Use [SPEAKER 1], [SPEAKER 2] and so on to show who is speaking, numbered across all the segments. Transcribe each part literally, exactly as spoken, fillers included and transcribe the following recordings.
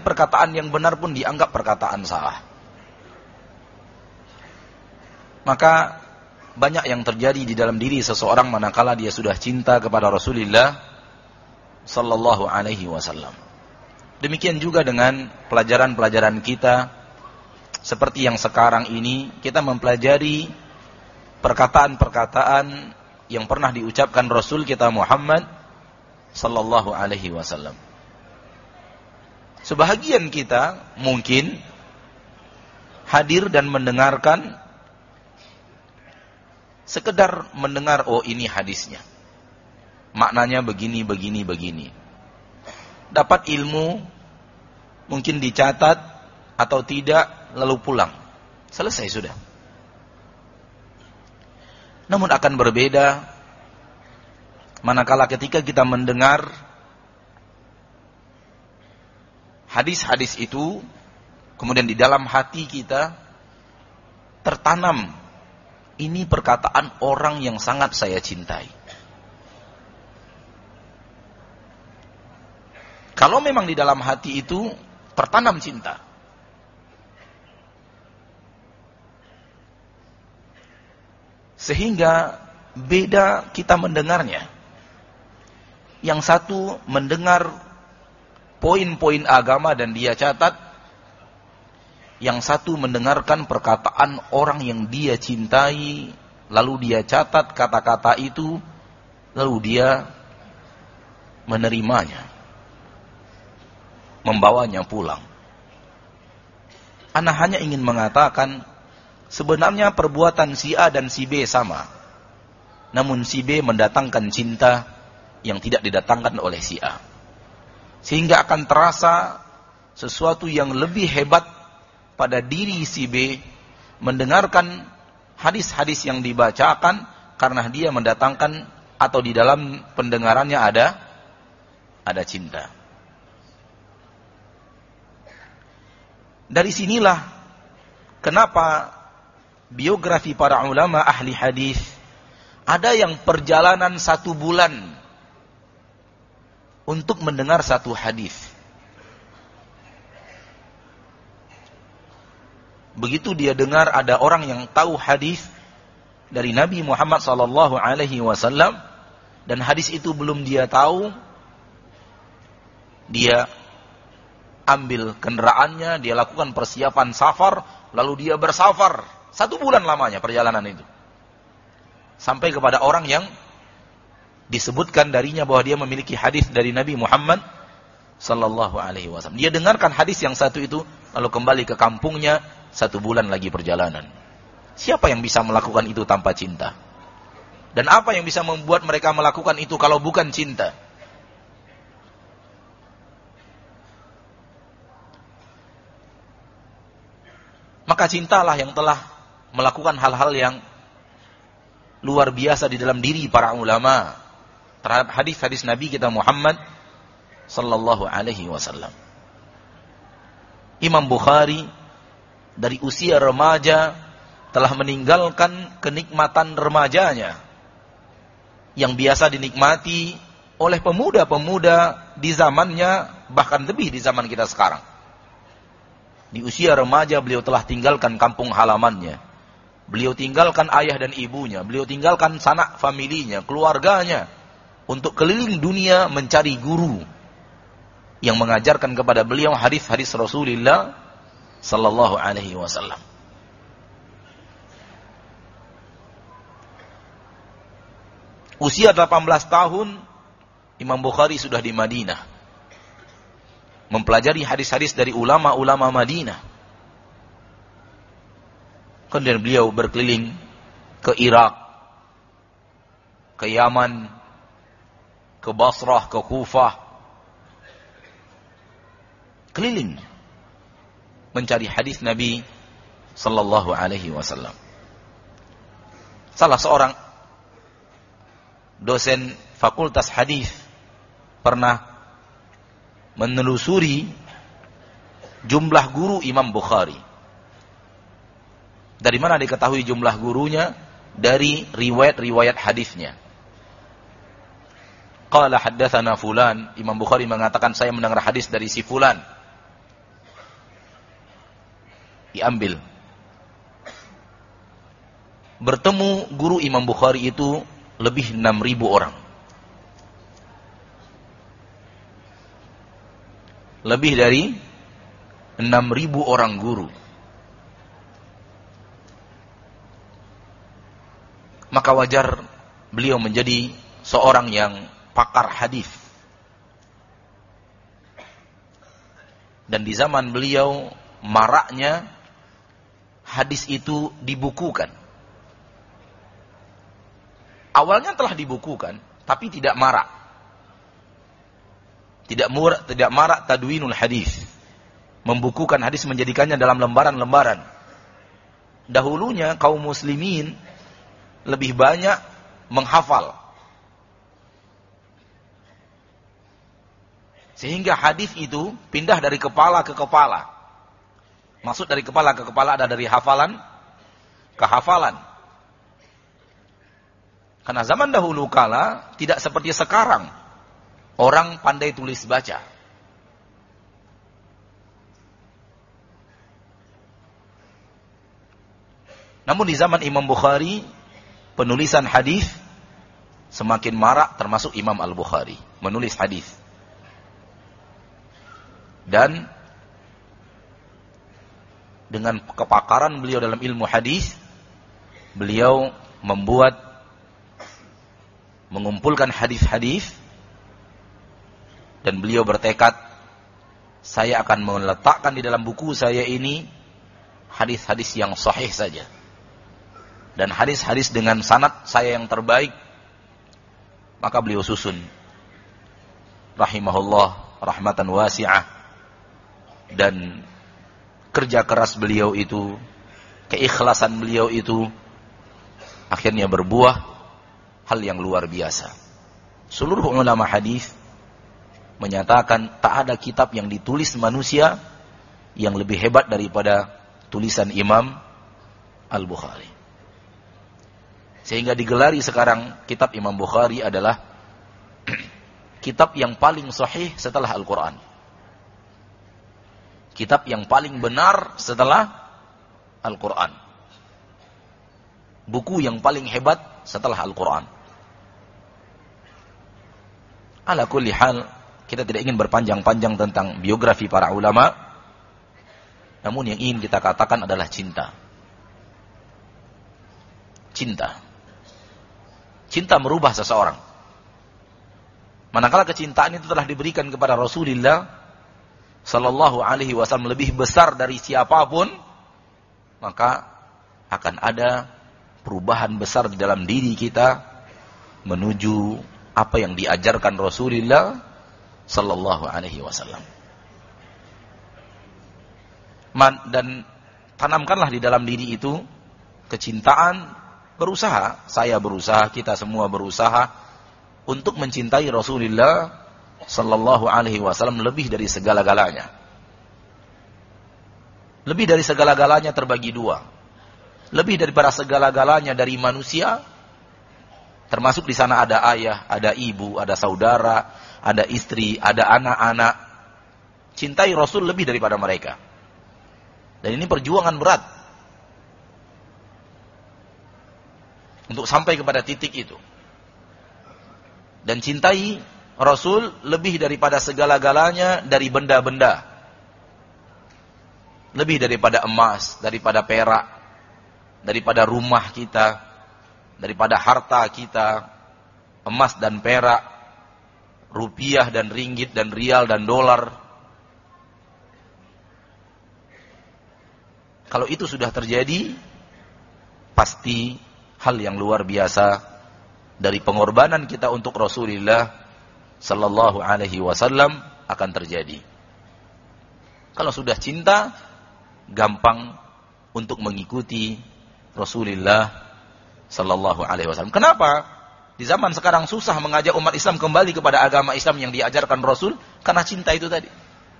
[SPEAKER 1] perkataan yang benar pun dianggap perkataan salah. Maka banyak yang terjadi di dalam diri seseorang manakala dia sudah cinta kepada Rasulullah sallallahu alaihi wasallam. Demikian juga dengan pelajaran-pelajaran kita, seperti yang sekarang ini kita mempelajari perkataan-perkataan yang pernah diucapkan Rasul kita Muhammad sallallahu alaihi wasallam. Sebahagian kita mungkin hadir dan mendengarkan, sekedar mendengar, oh ini hadisnya, maknanya begini, begini, begini. Dapat ilmu, mungkin dicatat atau tidak, lalu pulang. Selesai sudah. Namun akan berbeda manakala ketika kita mendengar hadis-hadis itu, kemudian di dalam hati kita tertanam, ini perkataan orang yang sangat saya cintai. Kalau memang di dalam hati itu tertanam cinta, sehingga beda kita mendengarnya. Yang satu mendengar poin-poin agama dan dia catat, yang satu mendengarkan perkataan orang yang dia cintai, lalu dia catat kata-kata itu, lalu dia menerimanya, membawanya pulang. Ana hanya ingin mengatakan, sebenarnya perbuatan si A dan si B sama, namun si B mendatangkan cinta yang tidak didatangkan oleh si A, sehingga akan terasa sesuatu yang lebih hebat pada diri si B mendengarkan hadis-hadis yang dibacakan, karena dia mendatangkan atau di dalam pendengarannya ada ada cinta. Dari sinilah kenapa biografi para ulama ahli hadis ada yang perjalanan satu bulan untuk mendengar satu hadis. Begitu dia dengar ada orang yang tahu hadis dari Nabi Muhammad sallallahu alaihi wasallam dan hadis itu belum dia tahu, dia ambil kendaraannya, dia lakukan persiapan safar, lalu dia bersafar satu bulan lamanya perjalanan itu, sampai kepada orang yang disebutkan darinya bahwa dia memiliki hadis dari Nabi Muhammad sallallahu alaihi wasallam. Dia dengarkan hadis yang satu itu, lalu kembali ke kampungnya. Satu bulan lagi perjalanan. Siapa yang bisa melakukan itu tanpa cinta? Dan apa yang bisa membuat mereka melakukan itu kalau bukan cinta? Maka cintalah yang telah melakukan hal-hal yang luar biasa di dalam diri para ulama terhadap hadis-hadis Nabi kita Muhammad sallallahu alaihi wasallam. Imam Bukhari dari usia remaja telah meninggalkan kenikmatan remajanya yang biasa dinikmati oleh pemuda-pemuda di zamannya, bahkan lebih di zaman kita sekarang. Di usia remaja beliau telah tinggalkan kampung halamannya, beliau tinggalkan ayah dan ibunya, beliau tinggalkan sanak familinya, keluarganya, untuk keliling dunia mencari guru yang mengajarkan kepada beliau hadis-hadis Rasulullah sallallahu alaihi wasallam. Usia delapan belas tahun Imam Bukhari sudah di Madinah, mempelajari hadis-hadis dari ulama-ulama Madinah. Kemudian beliau berkeliling ke Irak, ke Yaman, ke Basrah, ke Kufah, keliling mencari hadis Nabi sallallahu alaihi wasallam. Salah seorang dosen fakultas hadis pernah menelusuri jumlah guru Imam Bukhari. Dari mana diketahui jumlah gurunya? Dari riwayat-riwayat hadisnya. Qala haddatsana fulan, Imam Bukhari mengatakan saya mendengar hadis dari si fulan. diambil. Bertemu guru Imam Bukhari itu lebih enam ribu orang. Lebih dari enam ribu orang guru. Maka wajar beliau menjadi seorang yang pakar hadis. Dan di zaman beliau maraknya hadis itu dibukukan. Awalnya telah dibukukan, tapi tidak marak. Tidak murah, tidak marak tadwinul hadis. Membukukan hadis, menjadikannya dalam lembaran-lembaran. Dahulunya kaum muslimin lebih banyak menghafal. Sehingga hadis itu pindah dari kepala ke kepala. Maksud dari kepala ke kepala ada dari hafalan ke hafalan. Karena zaman dahulu kala tidak seperti sekarang. Orang pandai tulis baca. Namun di zaman Imam Bukhari, penulisan hadis semakin marak, termasuk Imam Al-Bukhari menulis hadis. Dan dengan kepakaran beliau dalam ilmu hadis, beliau membuat mengumpulkan hadis-hadis, dan beliau bertekad, saya akan meletakkan di dalam buku saya ini hadis-hadis yang sahih saja. Dan hadis-hadis dengan sanad saya yang terbaik. Maka beliau susun, rahimahullah rahmatan wasi'ah. Dan kerja keras beliau itu, keikhlasan beliau itu, akhirnya berbuah hal yang luar biasa. Seluruh ulama hadis menyatakan tak ada kitab yang ditulis manusia yang lebih hebat daripada tulisan Imam Al-Bukhari. Sehingga digelari sekarang kitab Imam Bukhari adalah kitab yang paling sahih setelah Al-Quran. Kitab yang paling benar setelah Al-Quran. Buku yang paling hebat setelah Al-Quran. Ala kulli hal, kita tidak ingin berpanjang-panjang tentang biografi para ulama. Namun yang ingin kita katakan adalah cinta. Cinta. Cinta merubah seseorang. Manakala kecintaan itu telah diberikan kepada Rasulullah sallallahu alaihi wasallam lebih besar dari siapapun, maka akan ada perubahan besar di dalam diri kita menuju apa yang diajarkan Rasulullah sallallahu alaihi wasallam. Dan tanamkanlah di dalam diri itu kecintaan. Berusaha, saya berusaha, kita semua berusaha untuk mencintai Rasulullah sallallahu alaihi wasallam lebih dari segala-galanya. Lebih dari segala-galanya terbagi dua. Lebih daripada segala-galanya dari manusia, termasuk di sana ada ayah, ada ibu, ada saudara, ada istri, ada anak-anak. Cintai Rasul lebih daripada mereka. Dan ini perjuangan berat untuk sampai kepada titik itu. Dan cintai Rasul lebih daripada segala-galanya dari benda-benda. Lebih daripada emas, daripada perak, daripada rumah kita, daripada harta kita, emas dan perak, rupiah dan ringgit dan rial dan dolar. Kalau itu sudah terjadi, pasti hal yang luar biasa dari pengorbanan kita untuk Rasulullah sallallahu alaihi wasallam akan terjadi. Kalau sudah cinta, gampang untuk mengikuti Rasulullah sallallahu alaihi wasallam. Kenapa? Di zaman sekarang susah mengajak umat Islam kembali kepada agama Islam yang diajarkan Rasul, karena cinta itu tadi.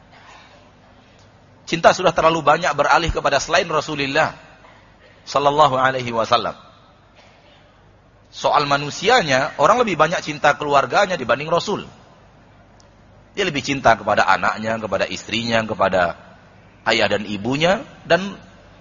[SPEAKER 1] Cinta sudah terlalu banyak beralih kepada selain Rasulullah sallallahu alaihi wasallam. Soal manusianya, orang lebih banyak cinta keluarganya dibanding Rasul. Dia lebih cinta kepada anaknya, kepada istrinya, kepada ayah dan ibunya, dan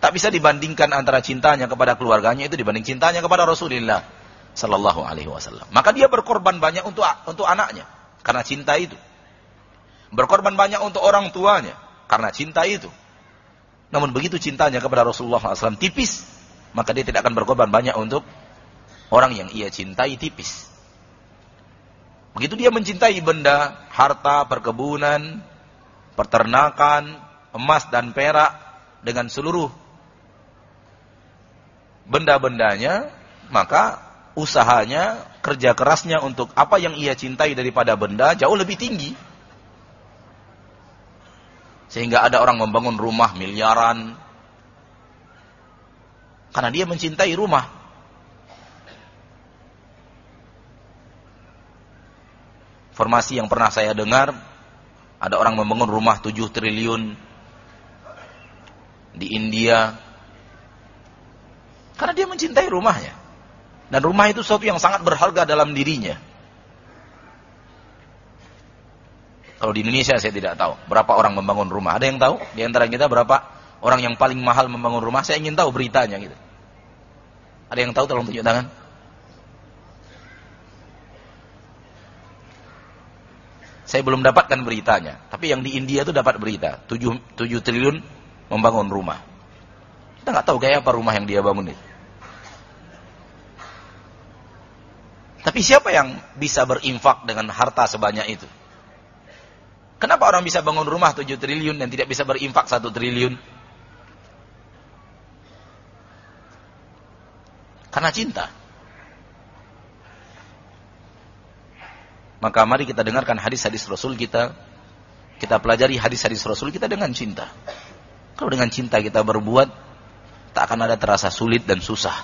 [SPEAKER 1] Tak bisa dibandingkan antara cintanya kepada keluarganya itu dibanding cintanya kepada Rasulullah sallallahu alaihi wasallam. Maka dia berkorban banyak untuk untuk anaknya karena cinta itu. Berkorban banyak untuk orang tuanya karena cinta itu. Namun begitu cintanya kepada Rasulullah sallallahu alaihi wasallam tipis, maka dia tidak akan berkorban banyak untuk orang yang ia cintai tipis. Begitu dia mencintai benda, harta, perkebunan, peternakan, emas dan perak, dengan seluruh benda-bendanya, maka usahanya, kerja kerasnya untuk apa yang ia cintai daripada benda jauh lebih tinggi. Sehingga ada orang membangun rumah miliaran karena dia mencintai rumah. Informasi yang pernah saya dengar, ada orang membangun rumah tujuh triliun di India karena dia mencintai rumahnya. Dan rumah itu sesuatu yang sangat berharga dalam dirinya. Kalau di Indonesia saya tidak tahu berapa orang membangun rumah. Ada yang tahu di antara kita berapa orang yang paling mahal membangun rumah? Saya ingin tahu beritanya gitu. Ada yang tahu, tolong tunjuk tangan. Saya belum dapatkan beritanya, tapi yang di India itu dapat berita, tujuh triliun membangun rumah. Kita nggak tahu kayak apa rumah yang dia bangun itu. Tapi siapa yang bisa berinfak dengan harta sebanyak itu? Kenapa orang bisa bangun rumah tujuh triliun dan tidak bisa berinfak satu triliun? Karena cinta. Maka mari kita dengarkan hadis-hadis Rasul kita. Kita pelajari hadis-hadis Rasul kita dengan cinta. Kalau dengan cinta kita berbuat, tak akan ada terasa sulit dan susah.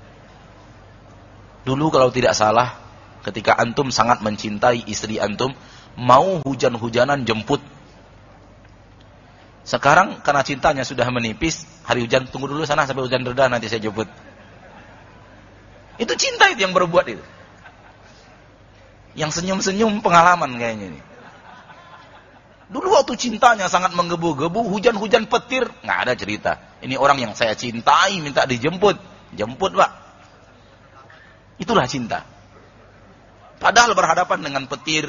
[SPEAKER 1] Dulu kalau tidak salah, ketika antum sangat mencintai istri antum, mau hujan-hujanan jemput. Sekarang karena cintanya sudah menipis, hari hujan tunggu dulu sana sampai hujan reda nanti saya jemput. Itu cinta itu yang berbuat itu. Yang senyum-senyum pengalaman kayaknya ini. Dulu waktu cintanya sangat menggebu-gebu, hujan-hujan petir, nggak ada cerita. Ini orang yang saya cintai minta dijemput. Jemput, Pak. Itulah cinta. Padahal berhadapan dengan petir,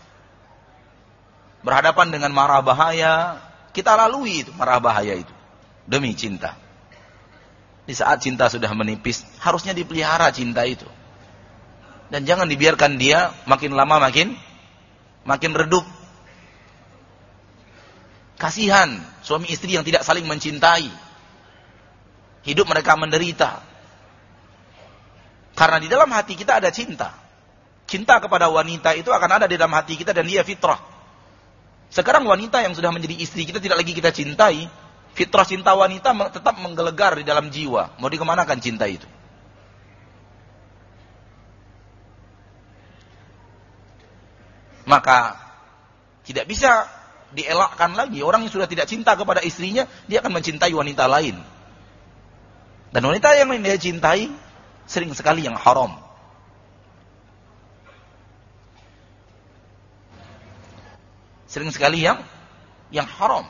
[SPEAKER 1] berhadapan dengan mara bahaya, kita lalui itu mara bahaya itu demi cinta. Di saat cinta sudah menipis, harusnya dipelihara cinta itu. Dan jangan dibiarkan dia makin lama makin makin redup. Kasihan suami istri yang tidak saling mencintai. Hidup mereka menderita. Karena di dalam hati kita ada cinta. Cinta kepada wanita itu akan ada di dalam hati kita dan dia fitrah. Sekarang wanita yang sudah menjadi istri kita tidak lagi kita cintai, fitrah cinta wanita tetap menggelegar di dalam jiwa. Mau dikemanakan cinta itu? Maka tidak bisa dielakkan lagi. Orang yang sudah tidak cinta kepada istrinya, dia akan mencintai wanita lain. Dan wanita yang dia cintai sering sekali yang haram. Sering sekali yang yang haram.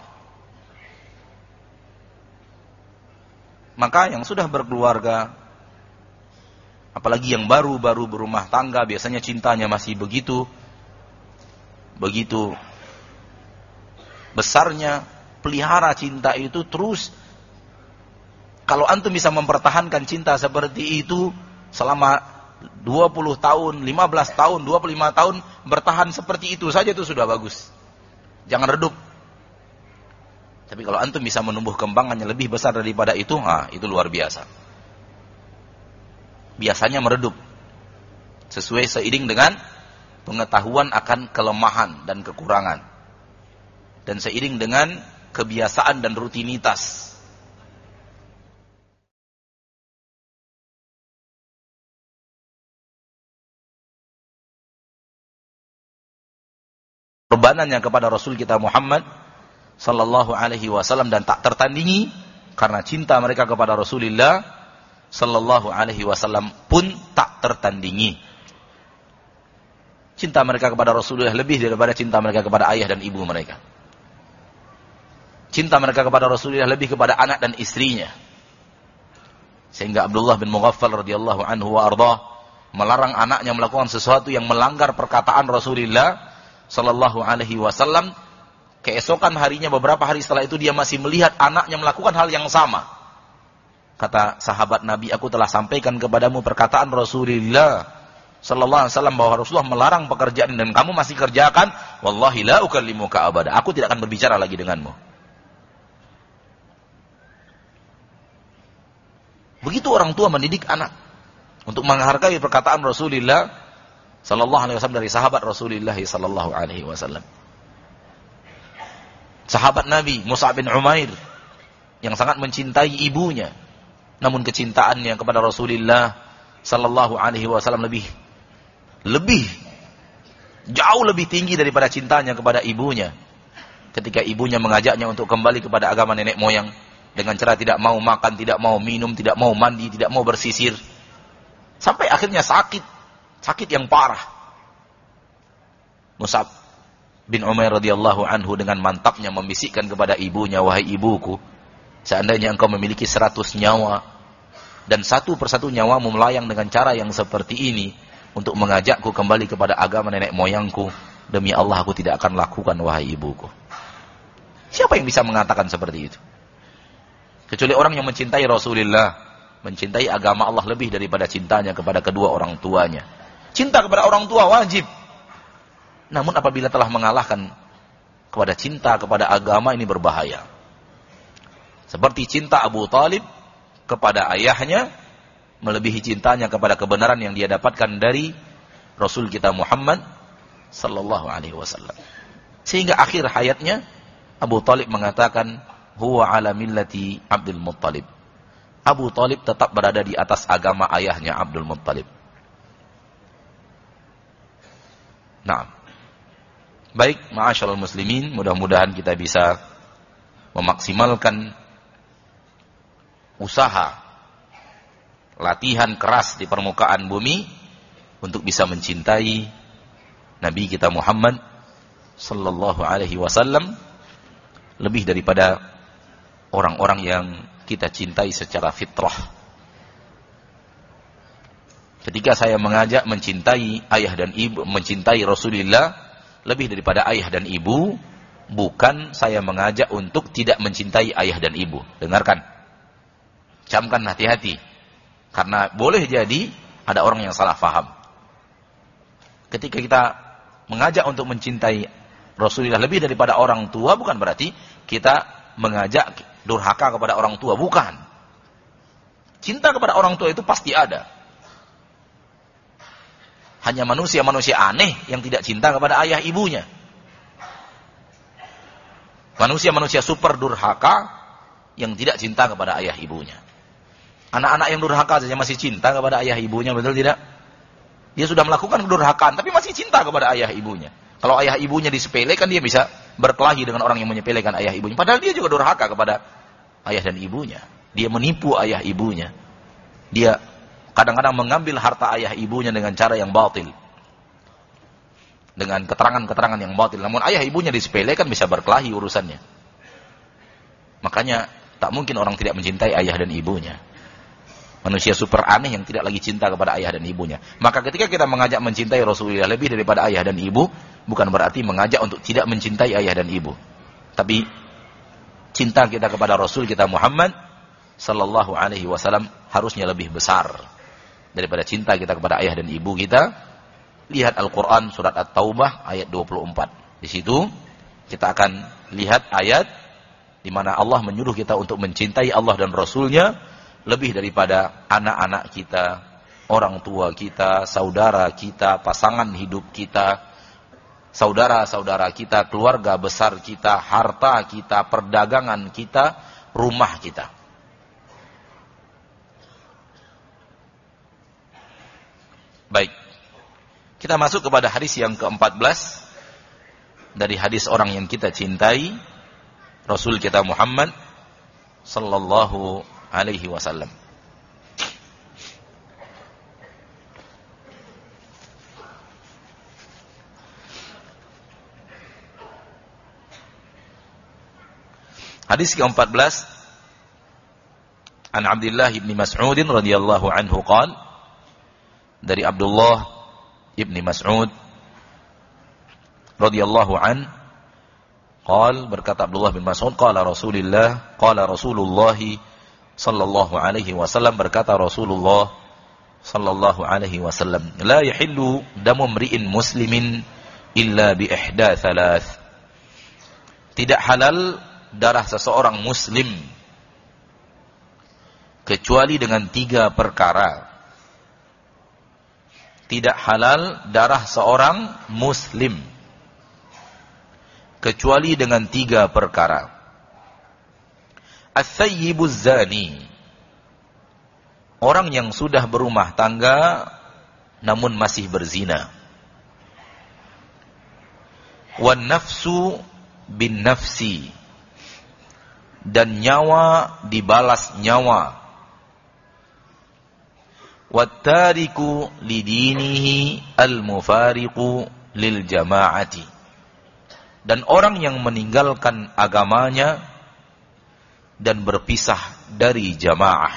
[SPEAKER 1] Maka yang sudah berkeluarga, apalagi yang baru-baru berumah tangga, biasanya cintanya masih begitu begitu besarnya. Pelihara cinta itu terus. Kalau antum bisa mempertahankan cinta seperti itu selama dua puluh tahun, lima belas tahun, dua puluh lima tahun, bertahan seperti itu saja itu sudah bagus. Jangan redup. Tapi kalau antum bisa menumbuh kembangannya lebih besar daripada itu, ha, itu luar biasa. Biasanya meredup. Sesuai seiring dengan pengetahuan akan kelemahan dan kekurangan. Dan seiring dengan kebiasaan dan rutinitas. Korbanannya kepada Rasul kita Muhammad sallallahu alaihi wasallam dan tak tertandingi karena cinta mereka kepada Rasulullah sallallahu alaihi wasallam pun tak tertandingi. Cinta mereka kepada Rasulullah lebih daripada cinta mereka kepada ayah dan ibu mereka. cinta mereka kepada Rasulullah lebih kepada anak dan istrinya. Sehingga Abdullah bin Mughaffal radhiyallahu anhu wa ardhah melarang anaknya melakukan sesuatu yang melanggar perkataan Rasulullah sallallahu alaihi wasallam. Keesokan harinya, beberapa hari setelah itu, dia masih melihat anaknya melakukan hal yang sama. Kata sahabat Nabi, aku telah sampaikan kepadamu perkataan Rasulullah sallallahu alaihi wasallam bahwa Rasulullah melarang pekerjaan dan kamu masih kerjakan. Wallahi la ukallimuka abada. Aku tidak akan berbicara lagi denganmu. Begitu orang tua mendidik anak untuk menghargai perkataan Rasulullah sallallahu alaihi wasallam dari sahabat Rasulullah sallallahu alaihi wasallam. Sahabat Nabi Mus'ab bin Umair yang sangat mencintai ibunya, namun kecintaannya kepada Rasulullah sallallahu alaihi wasallam lebih lebih jauh lebih tinggi daripada cintanya kepada ibunya. Ketika ibunya mengajaknya untuk kembali kepada agama nenek moyang dengan cara tidak mau makan, tidak mau minum, tidak mau mandi, tidak mau bersisir, sampai akhirnya sakit, sakit yang parah. Mus'ab bin Umair radhiyallahu anhu dengan mantapnya membisikkan kepada ibunya, wahai ibuku, seandainya engkau memiliki seratus nyawa dan satu persatu nyawamu melayang dengan cara yang seperti ini untuk mengajakku kembali kepada agama nenek moyangku, demi Allah aku tidak akan lakukan, wahai ibuku. Siapa yang bisa mengatakan seperti itu? Kecuali orang yang mencintai Rasulullah, mencintai agama Allah lebih daripada cintanya kepada kedua orang tuanya. Cinta kepada orang tua wajib. Namun apabila telah mengalahkan kepada cinta kepada agama, ini berbahaya. Seperti cinta Abu Talib kepada ayahnya melebihi cintanya kepada kebenaran yang dia dapatkan dari Rasul kita Muhammad sallallahu alaihi wasallam. Sehingga akhir hayatnya Abu Talib mengatakan, huwa ala millati Abdul Muttalib. Abu Talib tetap berada di atas agama ayahnya Abdul Muttalib. Nah, baik, ma'asyiral muslimin, mudah-mudahan kita bisa memaksimalkan usaha latihan keras di permukaan bumi untuk bisa mencintai Nabi kita Muhammad sallallahu alaihi wasallam lebih daripada orang-orang yang kita cintai secara fitrah. Ketika saya mengajak mencintai ayah dan ibu, mencintai Rasulullah lebih daripada ayah dan ibu, bukan saya mengajak untuk tidak mencintai ayah dan ibu. Dengarkan, camkan hati-hati, karena boleh jadi ada orang yang salah faham. Ketika kita mengajak untuk mencintai Rasulullah lebih daripada orang tua, bukan berarti kita mengajak durhaka kepada orang tua, bukan. Cinta kepada orang tua itu pasti ada. Hanya manusia-manusia aneh yang tidak cinta kepada ayah ibunya. Manusia-manusia super durhaka yang tidak cinta kepada ayah ibunya. Anak-anak yang durhaka saja masih cinta kepada ayah ibunya, betul tidak? Dia sudah melakukan kedurhakaan, tapi masih cinta kepada ayah ibunya. Kalau ayah ibunya disepelekan, dia bisa berkelahi dengan orang yang menyepelekan ayah ibunya. Padahal dia juga durhaka kepada ayah dan ibunya. Dia menipu ayah ibunya. Dia kadang-kadang mengambil harta ayah ibunya dengan cara yang batil. Dengan keterangan-keterangan yang batil. Namun ayah ibunya disepelekan, bisa berkelahi urusannya. Makanya tak mungkin orang tidak mencintai ayah dan ibunya. Manusia super aneh yang tidak lagi cinta kepada ayah dan ibunya. Maka ketika kita mengajak mencintai Rasulullah lebih daripada ayah dan ibu, bukan berarti mengajak untuk tidak mencintai ayah dan ibu. Tapi cinta kita kepada Rasul kita Muhammad sallallahu alaihi wasallam harusnya lebih besar daripada cinta kita kepada ayah dan ibu kita. Lihat Al-Quran surat At-Taubah ayat dua puluh empat. Di situ kita akan lihat ayat di mana Allah menyuruh kita untuk mencintai Allah dan Rasulnya lebih daripada anak-anak kita, orang tua kita, saudara kita, pasangan hidup kita, saudara-saudara kita, keluarga besar kita, harta kita, perdagangan kita, rumah kita. Baik, kita masuk kepada hadis yang keempat belas dari hadis orang yang kita cintai, Rasul kita Muhammad sallallahu alaihi wasallam. Hadis keempat belas, An Abdullah ibn Mas'ud radhiyallahu anhu qala, dari Abdullah ibn Mas'ud radhiyallahu an, qala, berkata Abdullah bin Mas'ud, qala Rasulullah, qala Rasulullah sallallahu alaihi wasallam, berkata Rasulullah sallallahu alaihi wasallam, la yahillu damu mri'in muslimin illa bi ihda thalath. Tidak halal darah seseorang muslim kecuali dengan tiga perkara. Tidak halal darah seorang muslim kecuali dengan tiga perkara. Ats-tsayyibuz zani, orang yang sudah berumah tangga namun masih berzina. Wan nafsu bin nafsi, dan nyawa dibalas nyawa. Wattariku lidinihi al-mufariqu lil jama'ati, dan orang yang meninggalkan agamanya dan berpisah dari jamaah.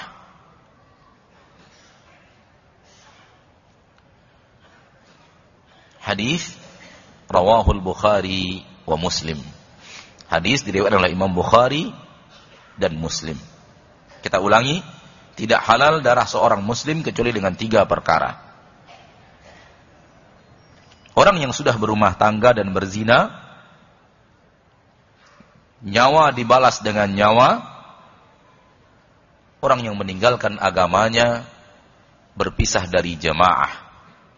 [SPEAKER 1] Hadis rawahul Bukhari wa Muslim. Hadis diriwayatkan oleh Imam Bukhari dan Muslim. Kita ulangi, tidak halal darah seorang muslim kecuali dengan tiga perkara. Orang yang sudah berumah tangga dan berzina, nyawa dibalas dengan nyawa. Orang yang meninggalkan agamanya, berpisah dari jamaah.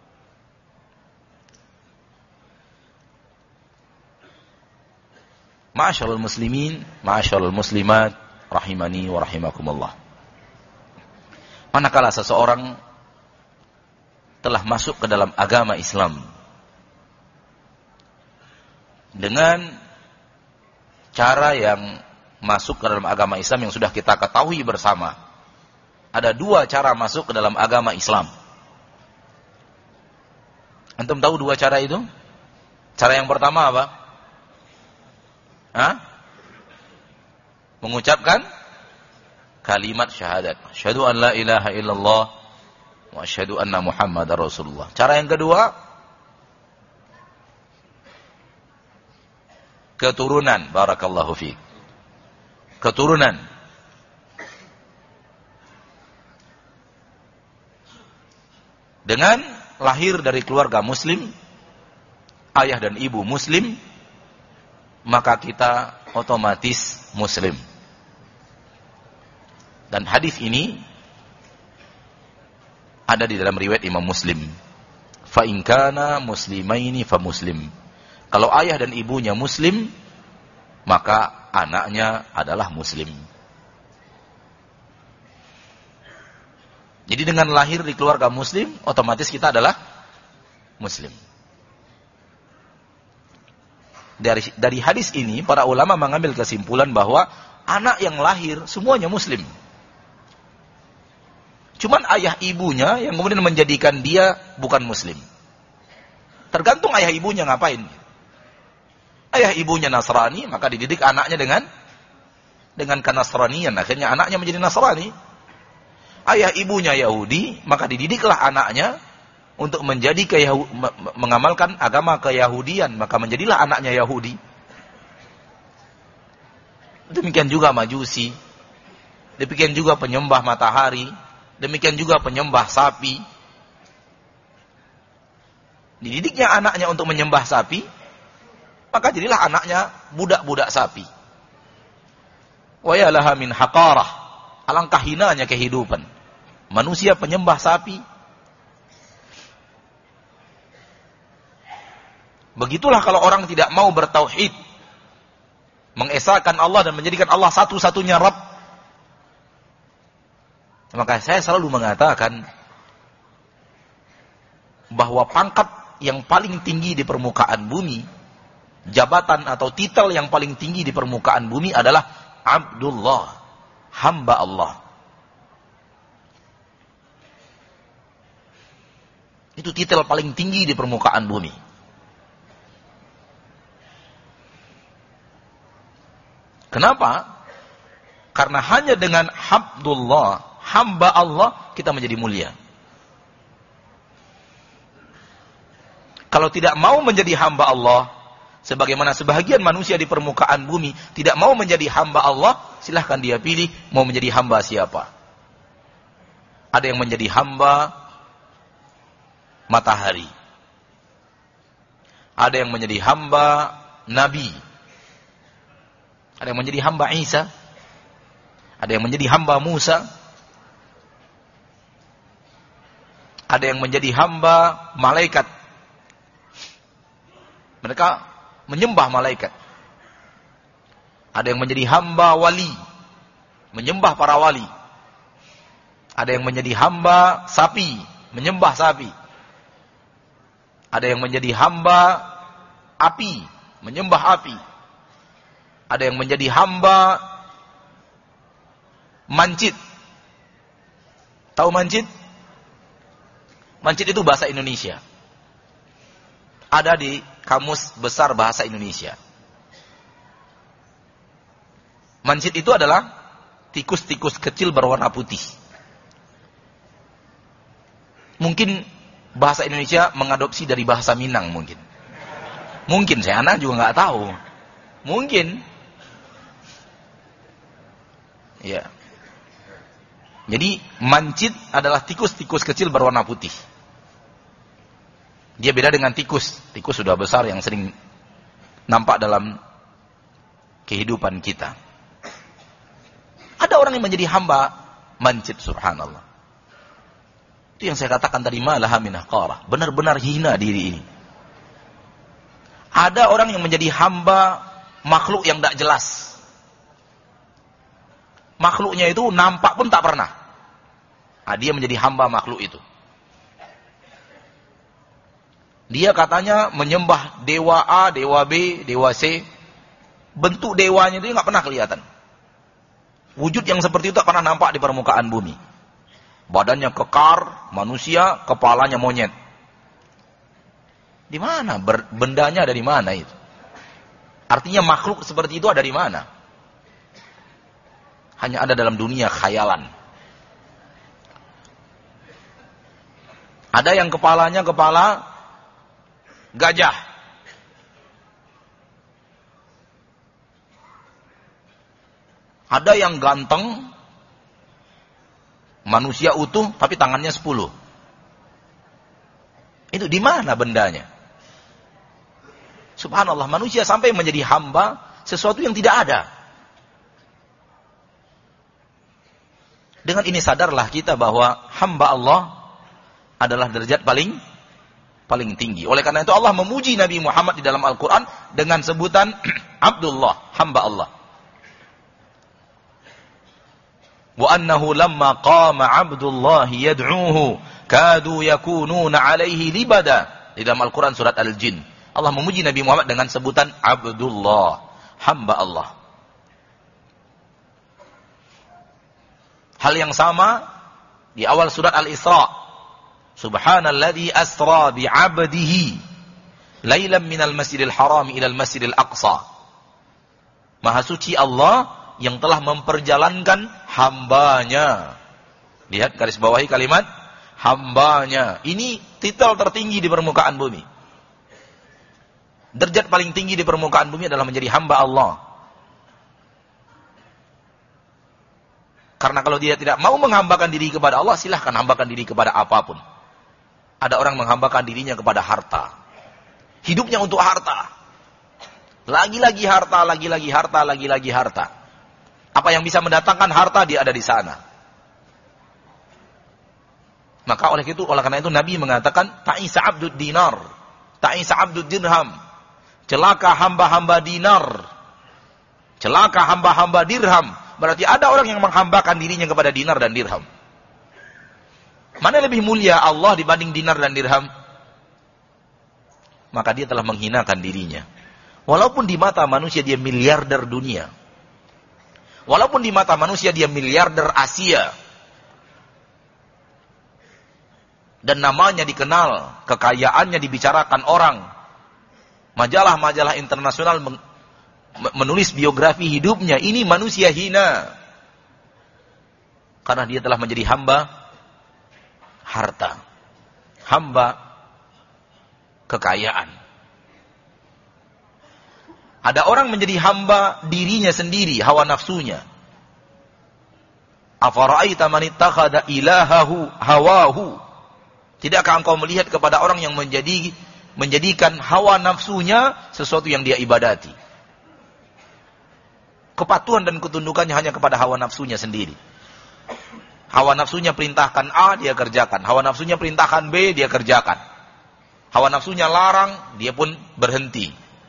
[SPEAKER 1] Ma'asyiral muslimin, ma'asyiral muslimat, rahimani wa rahimakumullah. Manakala seseorang telah masuk ke dalam agama Islam dengan cara yang masuk ke dalam agama Islam yang sudah kita ketahui bersama. Ada dua cara masuk ke dalam agama Islam. Antum tahu dua cara itu? Cara yang pertama apa? Hah? Mengucapkan kalimat syahadat, asyhadu an la ilaha illallah wa asyhadu anna Muhammadar Rasulullah. Cara yang kedua, keturunan, barakallahu fiik. Keturunan. Dengan lahir dari keluarga muslim, ayah dan ibu muslim, maka kita otomatis muslim. Dan hadis ini ada di dalam riwayat Imam Muslim. Fa in kana muslimaini fa muslim. Kalau ayah dan ibunya muslim, maka anaknya adalah muslim. Jadi dengan lahir di keluarga muslim, otomatis kita adalah muslim. Dari, dari hadis ini, para ulama mengambil kesimpulan bahwa anak yang lahir semuanya muslim. Cuman ayah ibunya yang kemudian menjadikan dia bukan muslim. Tergantung ayah ibunya ngapain. Ayah ibunya Nasrani, maka dididik anaknya dengan dengan kenasranian. Akhirnya anaknya menjadi Nasrani. Ayah ibunya Yahudi, maka dididiklah anaknya untuk menjadi keyahu, mengamalkan agama keyahudian, maka menjadilah anaknya Yahudi. Demikian juga Majusi, demikian juga penyembah matahari, demikian juga penyembah sapi. Dididiknya anaknya untuk menyembah sapi, maka jadilah anaknya budak-budak sapi. Wa ya laha min haqarah, alangkah hinanya kehidupan manusia penyembah sapi. Begitulah kalau orang tidak mau bertauhid, mengesahkan Allah dan menjadikan Allah satu-satunya Rabb. Maka saya selalu mengatakan bahwa pangkat yang paling tinggi di permukaan bumi, jabatan atau titel yang paling tinggi di permukaan bumi adalah Abdullah, hamba Allah. Itu titel paling tinggi di permukaan bumi. Kenapa? Karena hanya dengan Abdullah, hamba Allah, kita menjadi mulia. Kalau tidak mau menjadi hamba Allah, sebagaimana sebahagian manusia di permukaan bumi tidak mau menjadi hamba Allah, silahkan dia pilih mau menjadi hamba siapa. Ada yang menjadi hamba matahari. Ada yang menjadi hamba Nabi. Ada yang menjadi hamba Isa. Ada yang menjadi hamba Musa. Ada yang menjadi hamba malaikat. Mereka menyembah malaikat. Ada yang menjadi hamba wali. Menyembah para wali. Ada yang menjadi hamba sapi. Menyembah sapi. Ada yang menjadi hamba api. Menyembah api. Ada yang menjadi hamba mancit. Tahu mancit? Mancit itu bahasa Indonesia. Ada di Kamus Besar Bahasa Indonesia. Mancit itu adalah tikus-tikus kecil berwarna putih. Mungkin bahasa Indonesia mengadopsi dari bahasa Minang mungkin. Mungkin, saya anak juga nggak tahu. Mungkin. Ya. Jadi mancit adalah tikus-tikus kecil berwarna putih. Dia beda dengan tikus. Tikus sudah besar yang sering nampak dalam kehidupan kita. Ada orang yang menjadi hamba mancit, subhanallah. Itu yang saya katakan tadi, malaha min haqarah. Benar-benar hina diri ini. Ada orang yang menjadi hamba makhluk yang tidak jelas. Makhluknya itu nampak pun tak pernah. Nah, dia menjadi hamba makhluk itu. Dia katanya menyembah dewa A, dewa B, dewa C. Bentuk dewanya itu nggak pernah kelihatan. Wujud yang seperti itu tak pernah nampak di permukaan bumi. Badannya kekar, manusia, kepalanya monyet. Di mana? Bendanya dari mana itu? Artinya makhluk seperti itu ada di mana? Hanya ada dalam dunia khayalan. Ada yang kepalanya kepala gajah. Ada yang ganteng, manusia utuh, tapi tangannya sepuluh. Itu di mana bendanya? Subhanallah, manusia sampai menjadi hamba sesuatu yang tidak ada. Dengan ini sadarlah kita bahwa hamba Allah adalah derajat paling paling tinggi. Oleh karena itu Allah memuji Nabi Muhammad di dalam Al-Quran dengan sebutan Abdullah, hamba Allah. Wa annahu lamma qama Abdullah yad'uhu kadu yakununa alaihi libada. Di dalam Al-Quran surat Al-Jin. Allah memuji Nabi Muhammad dengan sebutan Abdullah, hamba Allah. Hal yang sama di awal surat Al-Isra. Subhanalladzi asra bi'abdihi lailan minal masjidil haram ilal masjidil aqsa. Maha suci Allah yang telah memperjalankan hambanya. Lihat garis bawahi kalimat hambanya. Ini titel tertinggi di permukaan bumi. Derajat paling tinggi di permukaan bumi adalah menjadi hamba Allah. Karena kalau dia tidak mau menghambakan diri kepada Allah, silahkan hambakan diri kepada apapun. Ada orang menghambakan dirinya kepada harta. Hidupnya untuk harta. Lagi-lagi harta, lagi-lagi harta, lagi-lagi harta. Apa yang bisa mendatangkan harta, dia ada di sana. Maka oleh itu, oleh karena itu Nabi mengatakan, ta'isa abdud dinar, ta'isa abdud dirham. Celaka hamba-hamba dinar. Celaka hamba-hamba dirham. Berarti ada orang yang menghambakan dirinya kepada dinar dan dirham. Mana lebih mulia Allah dibanding dinar dan dirham? Maka dia telah menghinakan dirinya. Walaupun di mata manusia dia miliarder dunia. Walaupun di mata manusia dia miliarder Asia. Dan namanya dikenal, kekayaannya dibicarakan orang. Majalah-majalah internasional menulis biografi hidupnya. Ini manusia hina. Karena dia telah menjadi hamba harta, hamba kekayaan. Ada orang menjadi hamba dirinya sendiri, hawa nafsunya. Afara'aita man ittakhadha ilahahu hawahu. Tidakkah engkau melihat kepada orang yang menjadi menjadikan hawa nafsunya sesuatu yang dia ibadati? Kepatuhan dan ketundukannya hanya kepada hawa nafsunya sendiri. Hawa nafsunya perintahkan A, dia kerjakan. Hawa nafsunya perintahkan B, dia kerjakan. Hawa nafsunya larang, dia pun berhenti.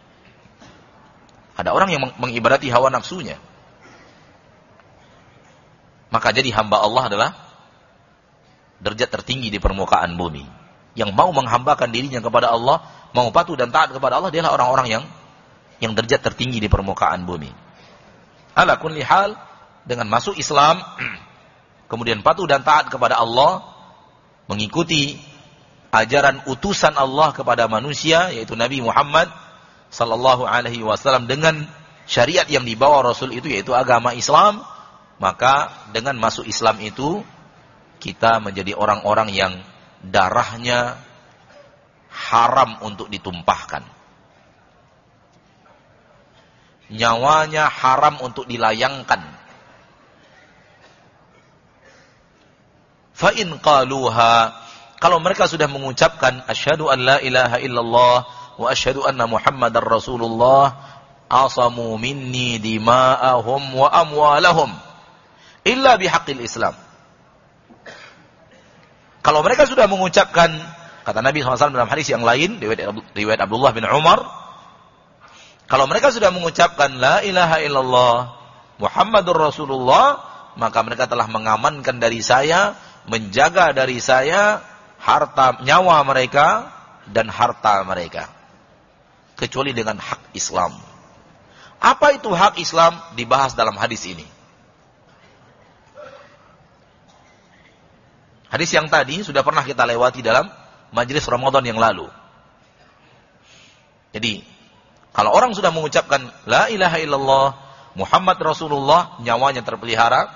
[SPEAKER 1] Ada orang yang mengibadati hawa nafsunya. Maka jadi hamba Allah adalah derajat tertinggi di permukaan bumi. Yang mau menghambakan dirinya kepada Allah, mau patuh dan taat kepada Allah, dialah orang-orang yang yang derajat tertinggi di permukaan bumi. Ala kulli hal, dengan masuk Islam, kemudian patuh dan taat kepada Allah, mengikuti ajaran utusan Allah kepada manusia, yaitu Nabi Muhammad sallallahu alaihi wasallam, dengan syariat yang dibawa Rasul itu, yaitu agama Islam, maka dengan masuk Islam itu kita menjadi orang-orang yang darahnya haram untuk ditumpahkan, nyawanya haram untuk dilayangkan. Fa in qaluha, kalau mereka sudah mengucapkan asyhadu an la ilaha illallah wa asyhadu anna muhammadar rasulullah, asamu minni dima'ahum wa amwalahum illa bihaqqil Islam. Kalau mereka sudah mengucapkan, kata Nabi shallallahu alaihi wasallam dalam hadis yang lain, riwayat Abdullah bin Umar, kalau mereka sudah mengucapkan la ilaha illallah Muhammadur Rasulullah, maka mereka telah mengamankan dari saya, menjaga dari saya harta, nyawa mereka dan harta mereka, kecuali dengan hak Islam. Apa itu hak Islam? Dibahas dalam hadis ini. Hadis yang tadi sudah pernah kita lewati dalam majelis Ramadan yang lalu. Jadi, kalau orang sudah mengucapkan la ilaha illallah Muhammad Rasulullah, nyawanya terpelihara,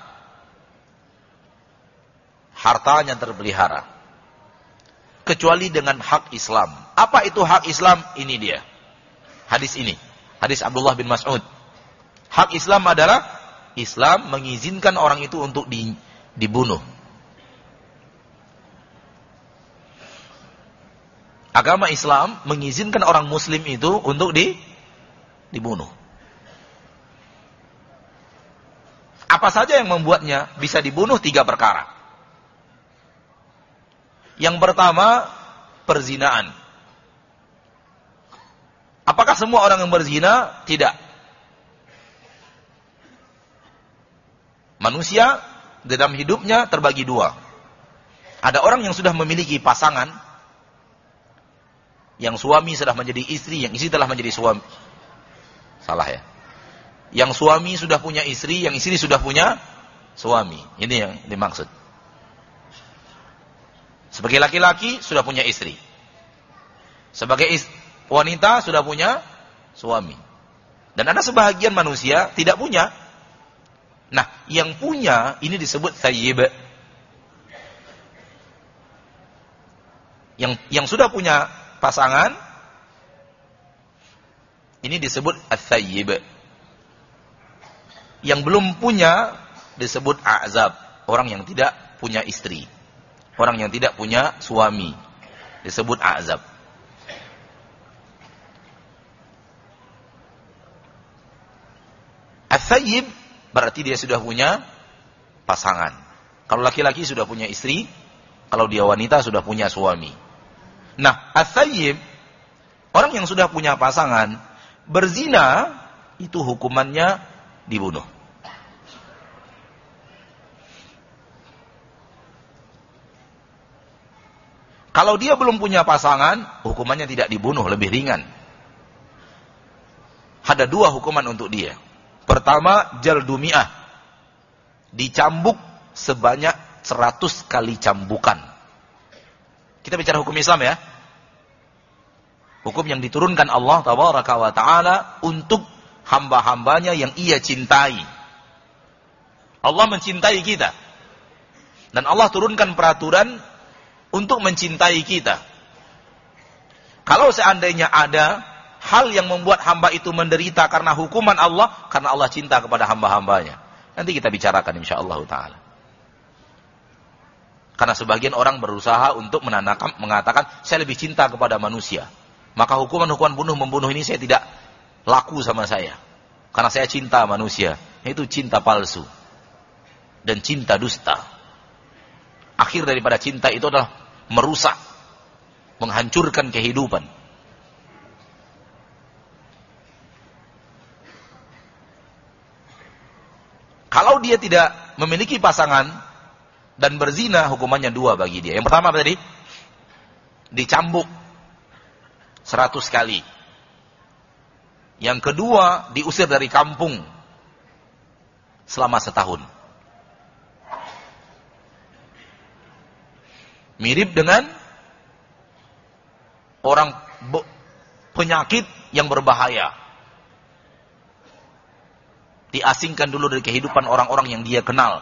[SPEAKER 1] hartanya terpelihara, kecuali dengan hak Islam. Apa itu hak Islam? Ini dia, hadis ini, hadis Abdullah bin Mas'ud. Hak Islam adalah Islam mengizinkan orang itu untuk di, dibunuh. Agama Islam mengizinkan orang muslim itu untuk di, dibunuh. Apa saja yang membuatnya bisa dibunuh? Tiga perkara. Yang pertama, perzinaan. Apakah semua orang yang berzina? Tidak. Manusia dalam hidupnya terbagi dua. Ada orang yang sudah memiliki pasangan, yang suami sudah menjadi istri, yang istri telah menjadi suami. Salah ya. Yang suami sudah punya istri, yang istri sudah punya suami. Ini yang dimaksud. Sebagai laki-laki sudah punya istri. Sebagai ist- wanita sudah punya suami. Dan ada sebahagian manusia tidak punya. Nah, yang punya ini disebut thayyib. Yang yang sudah punya pasangan ini disebut ats-tsayyib. Yang belum punya disebut a'zab, orang yang tidak punya istri, orang yang tidak punya suami, disebut a'zab. Ats-tsayyib berarti dia sudah punya pasangan. Kalau laki-laki sudah punya istri, kalau dia wanita sudah punya suami. Nah, ats-tsayyib, orang yang sudah punya pasangan, berzina, itu hukumannya dibunuh. Kalau dia belum punya pasangan, hukumannya tidak dibunuh, lebih ringan. Ada dua hukuman untuk dia. Pertama, jaldumi'ah, dicambuk sebanyak seratus kali cambukan. Kita bicara hukum Islam ya. Hukum yang diturunkan Allah tabaraka wa ta'ala untuk hamba-hambanya yang ia cintai. Allah mencintai kita. Dan Allah turunkan peraturan untuk mencintai kita. Kalau seandainya ada hal yang membuat hamba itu menderita karena hukuman Allah, karena Allah cinta kepada hamba-hambanya. Nanti kita bicarakan insyaallah ta'ala. Karena sebagian orang berusaha untuk menandakan, mengatakan, saya lebih cinta kepada manusia. Maka hukuman-hukuman bunuh-membunuh ini saya tidak laku sama saya. Karena saya cinta manusia. Itu cinta palsu. Dan cinta dusta. Akhir daripada cinta itu adalah merusak, menghancurkan kehidupan. Kalau dia tidak memiliki pasangan dan berzina, hukumannya dua bagi dia. Yang pertama apa tadi? Dicambuk seratus kali. Yang kedua, diusir dari kampung selama setahun. Mirip dengan orang penyakit yang berbahaya. Diasingkan dulu dari kehidupan orang-orang yang dia kenal.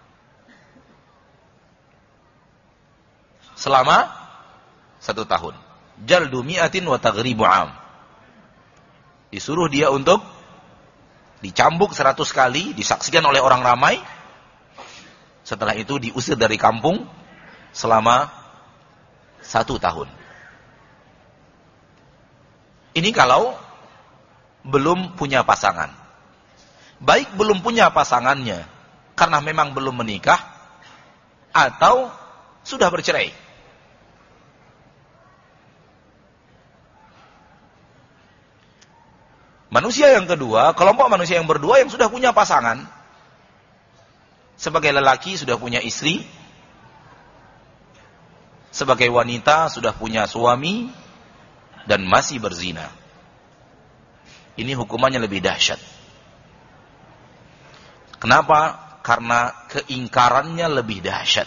[SPEAKER 1] Selama satu tahun. Jaldu mi'atin wa taghribu am. Disuruh dia untuk dicambuk seratus kali, disaksikan oleh orang ramai. Setelah itu diusir dari kampung selama satu tahun. Ini kalau belum punya pasangan. Baik belum punya pasangannya karena memang belum menikah, atau sudah bercerai. Manusia yang kedua, kelompok manusia yang berdua yang sudah punya pasangan. Sebagai lelaki sudah punya istri, sebagai wanita sudah punya suami, dan masih berzina. Ini hukumannya lebih dahsyat. Kenapa? Karena keingkarannya lebih dahsyat.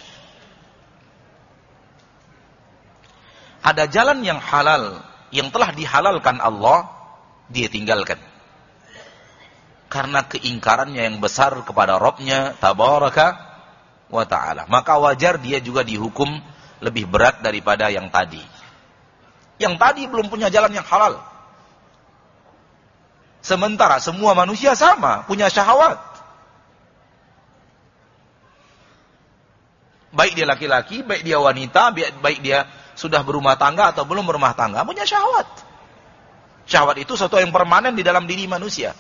[SPEAKER 1] Ada jalan yang halal, yang telah dihalalkan Allah, dia tinggalkan. Karena keingkarannya yang besar kepada Rabb-Nya Tabaraka wa Ta'ala. Maka wajar dia juga dihukum lebih berat daripada yang tadi. Yang tadi belum punya jalan yang halal. Sementara semua manusia sama, punya syahwat. Baik dia laki-laki, baik dia wanita, baik dia sudah berumah tangga atau belum berumah tangga, punya syahwat. Syahwat itu sesuatu yang permanen di dalam diri manusia.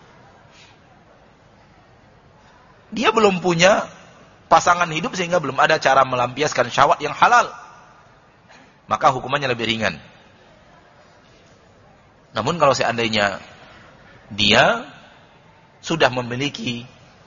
[SPEAKER 1] Dia belum punya pasangan hidup sehingga belum ada cara melampiaskan syahwat yang halal. Maka hukumannya lebih ringan. Namun kalau seandainya dia sudah memiliki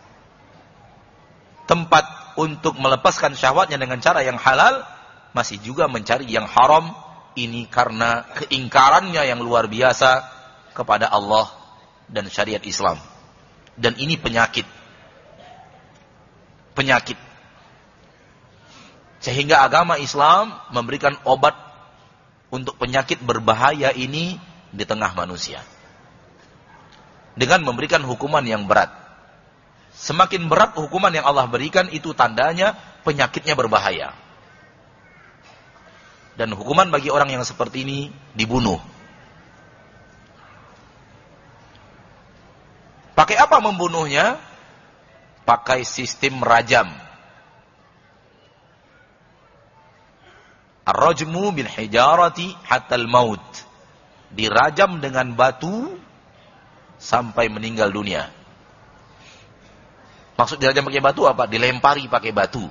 [SPEAKER 1] tempat untuk melepaskan syahwatnya dengan cara yang halal, masih juga mencari yang haram, ini karena keingkarannya yang luar biasa kepada Allah dan syariat Islam. Dan ini penyakit. Penyakit. Sehingga agama Islam memberikan obat untuk penyakit berbahaya ini di tengah manusia. Dengan memberikan hukuman yang berat. Semakin berat hukuman yang Allah berikan, itu tandanya penyakitnya berbahaya. Dan hukuman bagi orang yang seperti ini dibunuh. Pakai apa membunuhnya? Pakai sistem rajam. Ar-rajmu bil hijarati hatta al-maut. Dirajam dengan batu sampai meninggal dunia. Maksud dirajam pakai batu apa? Dilempari pakai batu.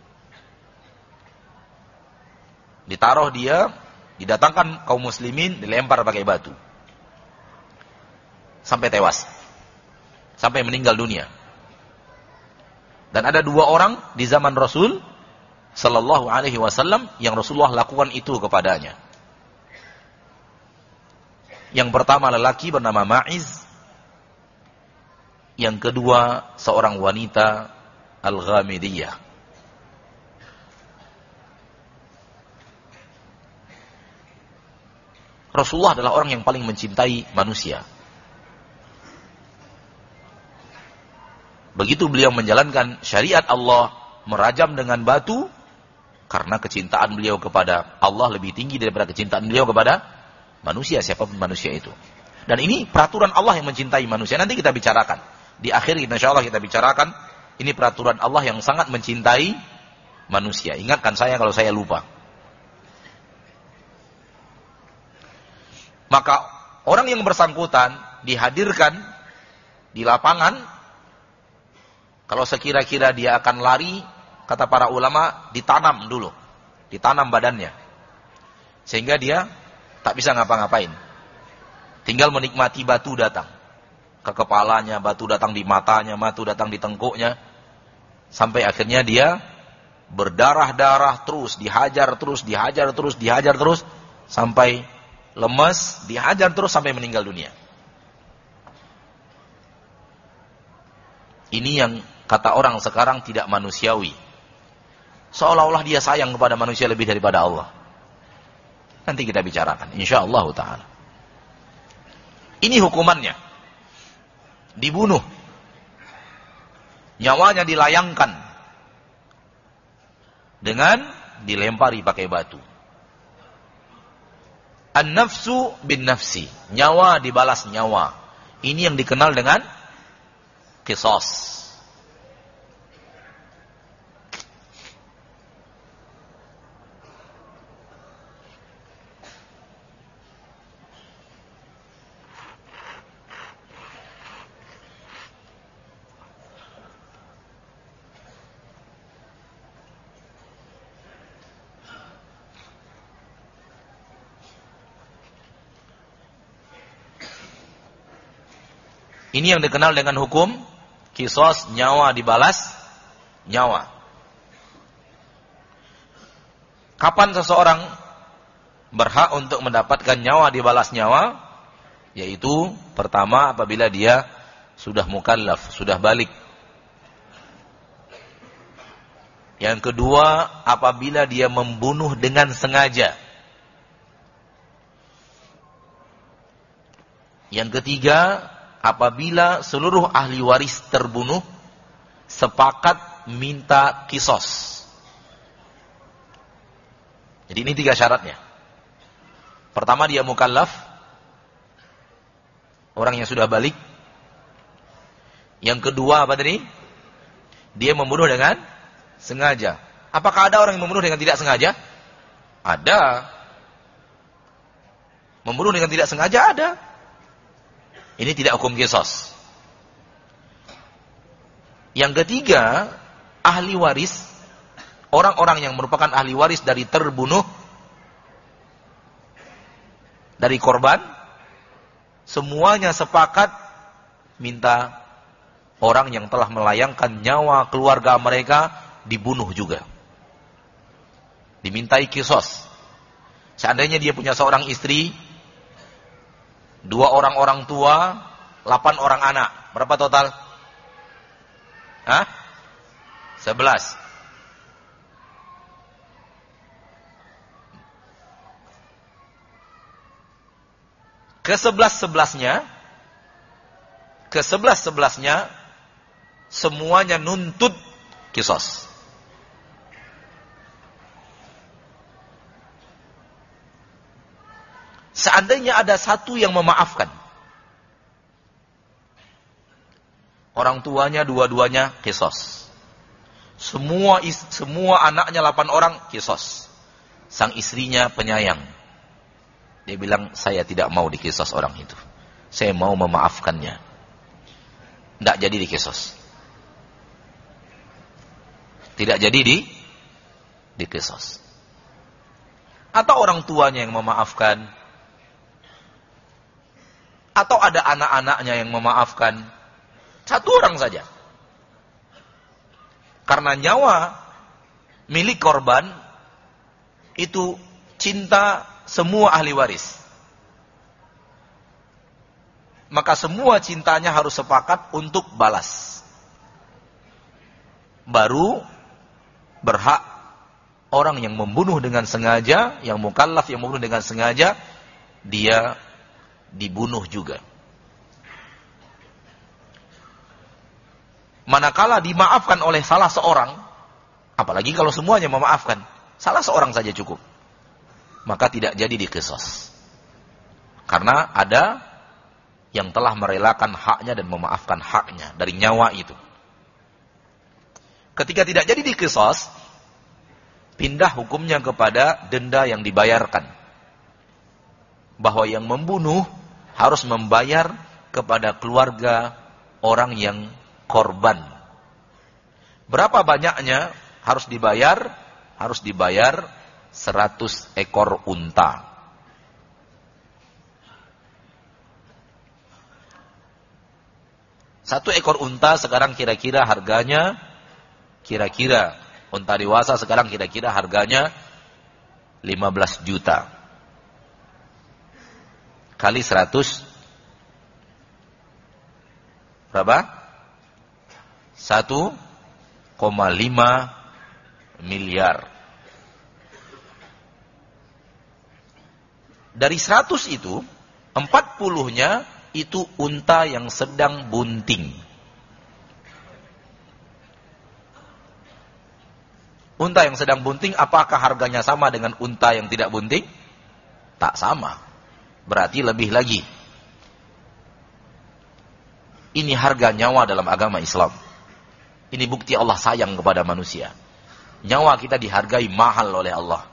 [SPEAKER 1] Ditaruh dia, didatangkan kaum muslimin, dilempar pakai batu. Sampai tewas. Sampai meninggal dunia. Dan ada dua orang di zaman Rasul sallallahu alaihi wasallam yang Rasulullah lakukan itu kepadanya. Yang pertama lelaki bernama Ma'iz. Yang kedua seorang wanita Al-Ghamidiyah. Rasulullah adalah orang yang paling mencintai manusia. Begitu beliau menjalankan syariat Allah, merajam dengan batu karena kecintaan beliau kepada Allah lebih tinggi daripada kecintaan beliau kepada manusia, siapapun manusia itu. Dan ini peraturan Allah yang mencintai manusia. Nanti kita bicarakan. Di akhir insyaallah kita bicarakan. Ini peraturan Allah yang sangat mencintai manusia. Ingatkan saya kalau saya lupa. Maka orang yang bersangkutan dihadirkan di lapangan. Kalau sekira-kira dia akan lari, kata para ulama, ditanam dulu. Ditanam badannya. Sehingga dia tak bisa ngapa-ngapain. Tinggal menikmati batu datang ke kepalanya, batu datang di matanya, batu datang di tengkuknya. Sampai akhirnya dia berdarah-darah terus, dihajar terus, dihajar terus, dihajar terus. Sampai lemas, dihajar terus sampai meninggal dunia. Ini yang kata orang sekarang tidak manusiawi. Seolah-olah dia sayang kepada manusia lebih daripada Allah. Nanti kita bicarakan, insyaallah ta'ala. Ini hukumannya. Dibunuh. Nyawanya dilayangkan. Dengan dilempari pakai batu. An-nafsu bin nafsi. Nyawa dibalas nyawa. Ini yang dikenal dengan qisas. Ini yang dikenal dengan hukum qisas, nyawa dibalas nyawa. Kapan seseorang berhak untuk mendapatkan nyawa dibalas nyawa? Yaitu pertama apabila dia sudah mukallaf, sudah balik. Yang kedua apabila dia membunuh dengan sengaja. Yang ketiga apabila seluruh ahli waris terbunuh, sepakat minta qisas. Jadi ini tiga syaratnya. Pertama dia mukallaf, orang yang sudah balik. Yang kedua apa tadi? Dia membunuh dengan sengaja. Apakah ada orang yang membunuh dengan tidak sengaja? Ada. Membunuh dengan tidak sengaja ada. Ini tidak hukum qisas. Yang ketiga, ahli waris, orang-orang yang merupakan ahli waris dari terbunuh, dari korban, semuanya sepakat minta orang yang telah melayangkan nyawa keluarga mereka dibunuh juga. Dimintai qisas. Seandainya dia punya seorang istri, dua orang orang tua, delapan orang anak. Berapa total? Hah? Sebelas. Kesebelas-sebelasnya, kesebelas-sebelasnya, semuanya nuntut qisas. Seandainya ada satu yang memaafkan, orang tuanya dua-duanya qisas. Semua is, semua anaknya delapan orang qisas. Sang istrinya penyayang. Dia bilang, saya tidak mau diqisas orang itu. Saya mau memaafkannya. Tidak jadi diqisas. Tidak jadi di diqisas. Atau orang tuanya yang memaafkan, atau ada anak-anaknya yang memaafkan, satu orang saja. Karena nyawa milik korban itu cinta semua ahli waris. Maka semua cintanya harus sepakat untuk balas. Baru berhak orang yang membunuh dengan sengaja, yang mukallaf yang membunuh dengan sengaja, dia dibunuh juga. Manakala dimaafkan oleh salah seorang, Apalagi kalau semuanya memaafkan. Salah seorang saja cukup. Maka tidak jadi diqisas. Karena ada yang telah merelakan haknya dan memaafkan haknya dari nyawa itu. Ketika tidak jadi diqisas, pindah hukumnya kepada denda yang dibayarkan. Bahwa yang membunuh harus membayar kepada keluarga orang yang korban. Berapa banyaknya harus dibayar? Harus dibayar seratus ekor unta. Satu ekor unta sekarang kira-kira harganya, kira-kira unta dewasa sekarang kira-kira harganya lima belas juta. Kali seratus, berapa? satu koma lima miliar. Dari seratus itu, empat puluh-nya itu unta yang sedang bunting. Unta yang sedang bunting, apakah harganya sama dengan unta yang tidak bunting? Tak sama. Berarti lebih lagi. Ini harga nyawa dalam agama Islam. Ini bukti Allah sayang kepada manusia. Nyawa kita dihargai mahal oleh Allah.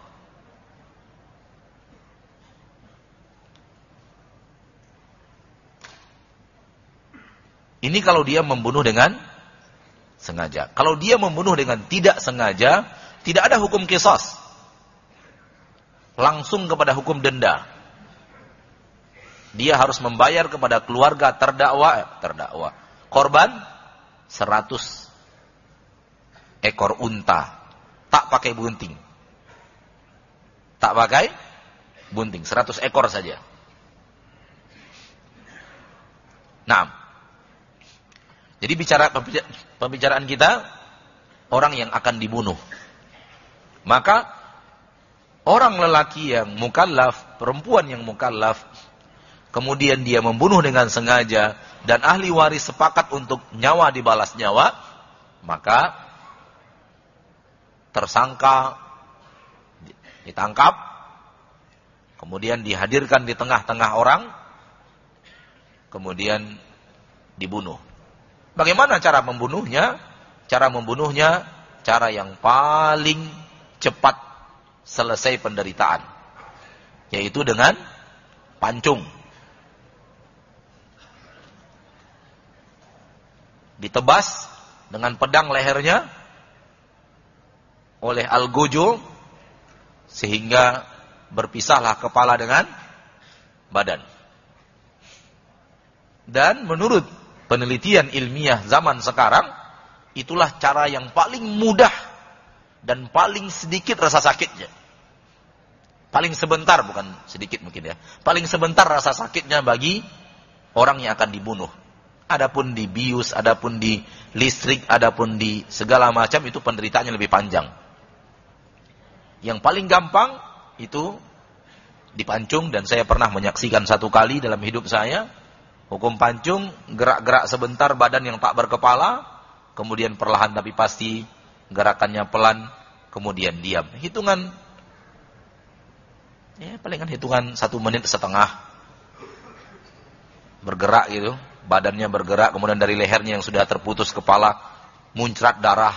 [SPEAKER 1] Ini kalau dia membunuh dengan sengaja. Kalau dia membunuh dengan tidak sengaja, tidak ada hukum qisas. Langsung kepada hukum denda. Dia harus membayar kepada keluarga terdakwa, terdakwa. Korban seratus ekor unta. Tak pakai bunting. Tak pakai bunting, seratus ekor saja. Nah, jadi bicara pembicaraan kita orang yang akan dibunuh. Maka orang lelaki yang mukallaf, perempuan yang mukallaf, kemudian dia membunuh dengan sengaja dan ahli waris sepakat untuk nyawa dibalas nyawa, maka tersangka ditangkap, kemudian dihadirkan di tengah-tengah orang, kemudian dibunuh. Bagaimana cara membunuhnya? Cara membunuhnya, cara yang paling cepat selesai penderitaan, yaitu dengan pancung. Ditebas dengan pedang lehernya oleh algojo, sehingga berpisahlah kepala dengan badan. Dan menurut penelitian ilmiah zaman sekarang, itulah cara yang paling mudah dan paling sedikit rasa sakitnya. Paling sebentar, bukan sedikit mungkin ya. Paling sebentar rasa sakitnya bagi orang yang akan dibunuh. Adapun di bius, adapun di listrik, adapun di segala macam, itu penderitaannya lebih panjang. Yang paling gampang itu dipancung, dan saya pernah menyaksikan satu kali dalam hidup saya. Hukum pancung, gerak-gerak sebentar badan yang tak berkepala, kemudian perlahan tapi pasti gerakannya pelan, kemudian diam. Hitungan, ya palingan hitungan satu menit setengah. Bergerak gitu, badannya bergerak, kemudian dari lehernya yang sudah terputus kepala, muncrat darah.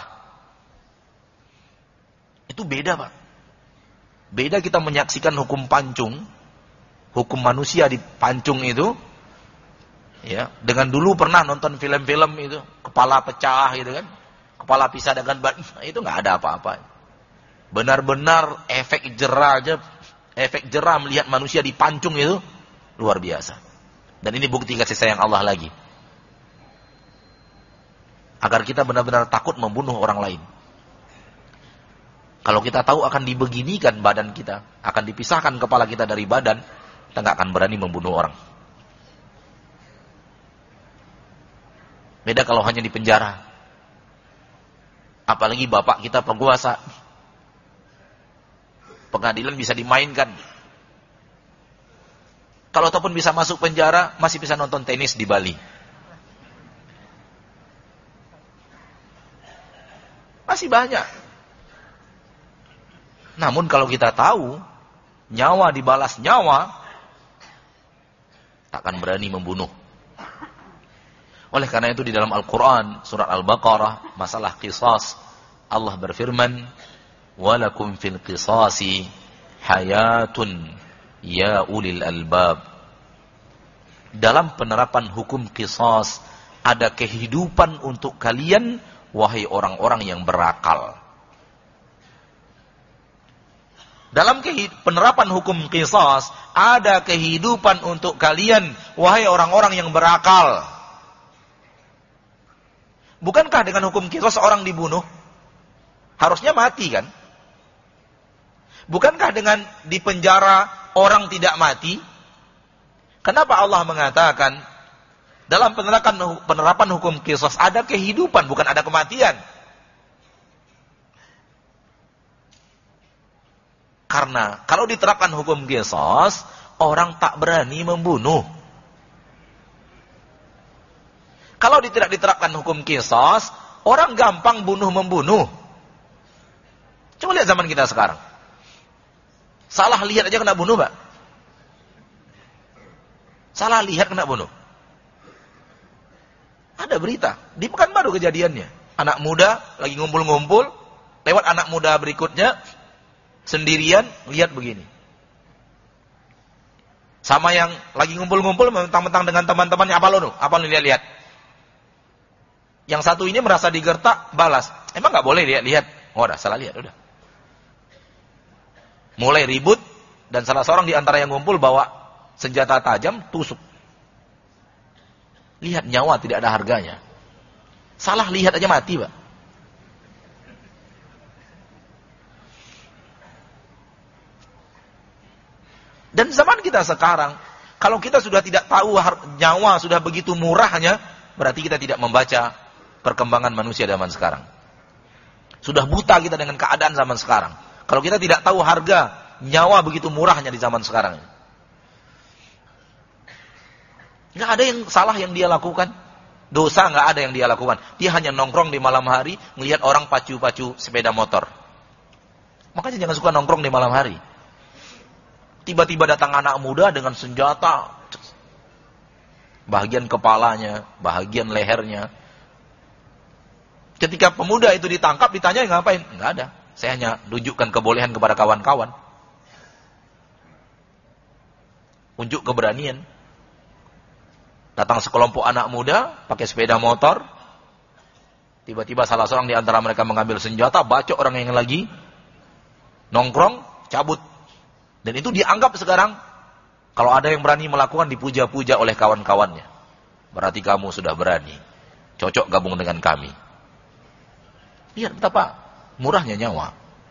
[SPEAKER 1] Itu beda, Pak. Beda kita menyaksikan hukum pancung, hukum manusia dipancung itu, ya, dengan dulu pernah nonton film-film itu, kepala pecah gitu kan, kepala pisah dengan badan, itu nggak ada apa-apa. Benar-benar efek jerah aja, efek jerah melihat manusia dipancung itu luar biasa. Dan ini bukti kasih sayang Allah lagi, agar kita benar-benar takut membunuh orang lain. Kalau kita tahu akan dibeginikan badan kita, akan dipisahkan kepala kita dari badan, kita nggak akan berani membunuh orang. Beda kalau hanya di penjara. Apalagi bapak kita penguasa. Pengadilan bisa dimainkan. Kalau ataupun bisa masuk penjara, masih bisa nonton tenis di Bali. Masih banyak. Namun kalau kita tahu nyawa dibalas nyawa, takkan berani membunuh. Oleh karena itu di dalam Al-Quran surat Al-Baqarah masalah qisas, Allah berfirman, walakum fil qisasi hayatun ya ulil albab. Dalam penerapan hukum qisas ada kehidupan untuk kalian wahai orang-orang yang berakal. Dalam penerapan hukum qisas ada kehidupan untuk kalian wahai orang-orang yang berakal. Bukankah dengan hukum qisas orang dibunuh harusnya mati kan? Bukankah dengan dipenjara orang tidak mati? Kenapa Allah mengatakan dalam penerapan penerapan hukum qisas ada kehidupan bukan ada kematian? Karena kalau diterapkan hukum qisas, orang tak berani membunuh. Kalau tidak diterapkan hukum qisas, orang gampang bunuh-membunuh. Coba lihat zaman kita sekarang. Salah lihat aja kena bunuh, Pak. Salah lihat kena bunuh. Ada berita, di Pekanbaru kejadiannya. Anak muda lagi ngumpul-ngumpul, lewat anak muda berikutnya, sendirian, lihat begini. Sama yang lagi ngumpul-ngumpul, mentang-mentang dengan teman-temannya, apa lo nu? Apa lo lihat-lihat? Yang satu ini merasa digertak, balas. Emang gak boleh lihat-lihat? Oh, udah, salah lihat, udah. Mulai ribut, dan salah seorang di antara yang ngumpul bawa senjata tajam, tusuk. Lihat, nyawa tidak ada harganya. Salah lihat aja mati, Pak. Dan zaman kita sekarang, kalau kita sudah tidak tahu nyawa sudah begitu murahnya, berarti kita tidak membaca perkembangan manusia zaman sekarang. Sudah buta kita dengan keadaan zaman sekarang. Kalau kita tidak tahu harga nyawa begitu murahnya di zaman sekarang. Nggak ada yang salah yang dia lakukan. Dosa nggak ada yang dia lakukan. Dia hanya nongkrong di malam hari, melihat orang pacu-pacu sepeda motor. Makanya jangan suka nongkrong di malam hari. Tiba-tiba datang anak muda dengan senjata. Bahagian kepalanya, bahagian lehernya. Ketika pemuda itu ditangkap, ditanya ngapain? Enggak ada. Saya hanya tunjukkan kebolehan kepada kawan-kawan. Unjuk keberanian. Datang sekelompok anak muda, pakai sepeda motor. Tiba-tiba salah seorang di antara mereka mengambil senjata, bacok orang yang lagi nongkrong, cabut. Dan itu dianggap sekarang, kalau ada yang berani melakukan, dipuja-puja oleh kawan-kawannya. Berarti kamu sudah berani. Cocok gabung dengan kami. Lihat betapa murahnya nyawa.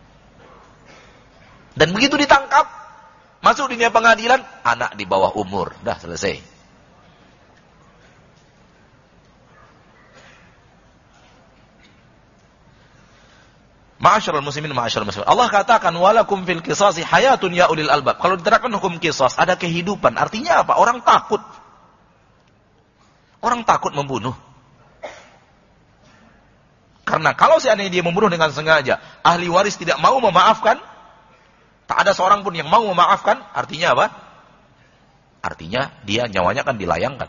[SPEAKER 1] Dan begitu ditangkap, masuk dunia pengadilan, anak di bawah umur. Dah selesai. Ma'asyiral muslimin, ma'asyiral muslimin. Allah katakan walakum fil qisasi hayatun ya ulil albab. Kalau diterapkan hukum qisas ada kehidupan. Artinya apa? Orang takut. Orang takut membunuh. Karena kalau seandainya dia membunuh dengan sengaja, ahli waris tidak mau memaafkan, tak ada seorang pun yang mau memaafkan, artinya apa? Artinya dia nyawanya akan dilayangkan.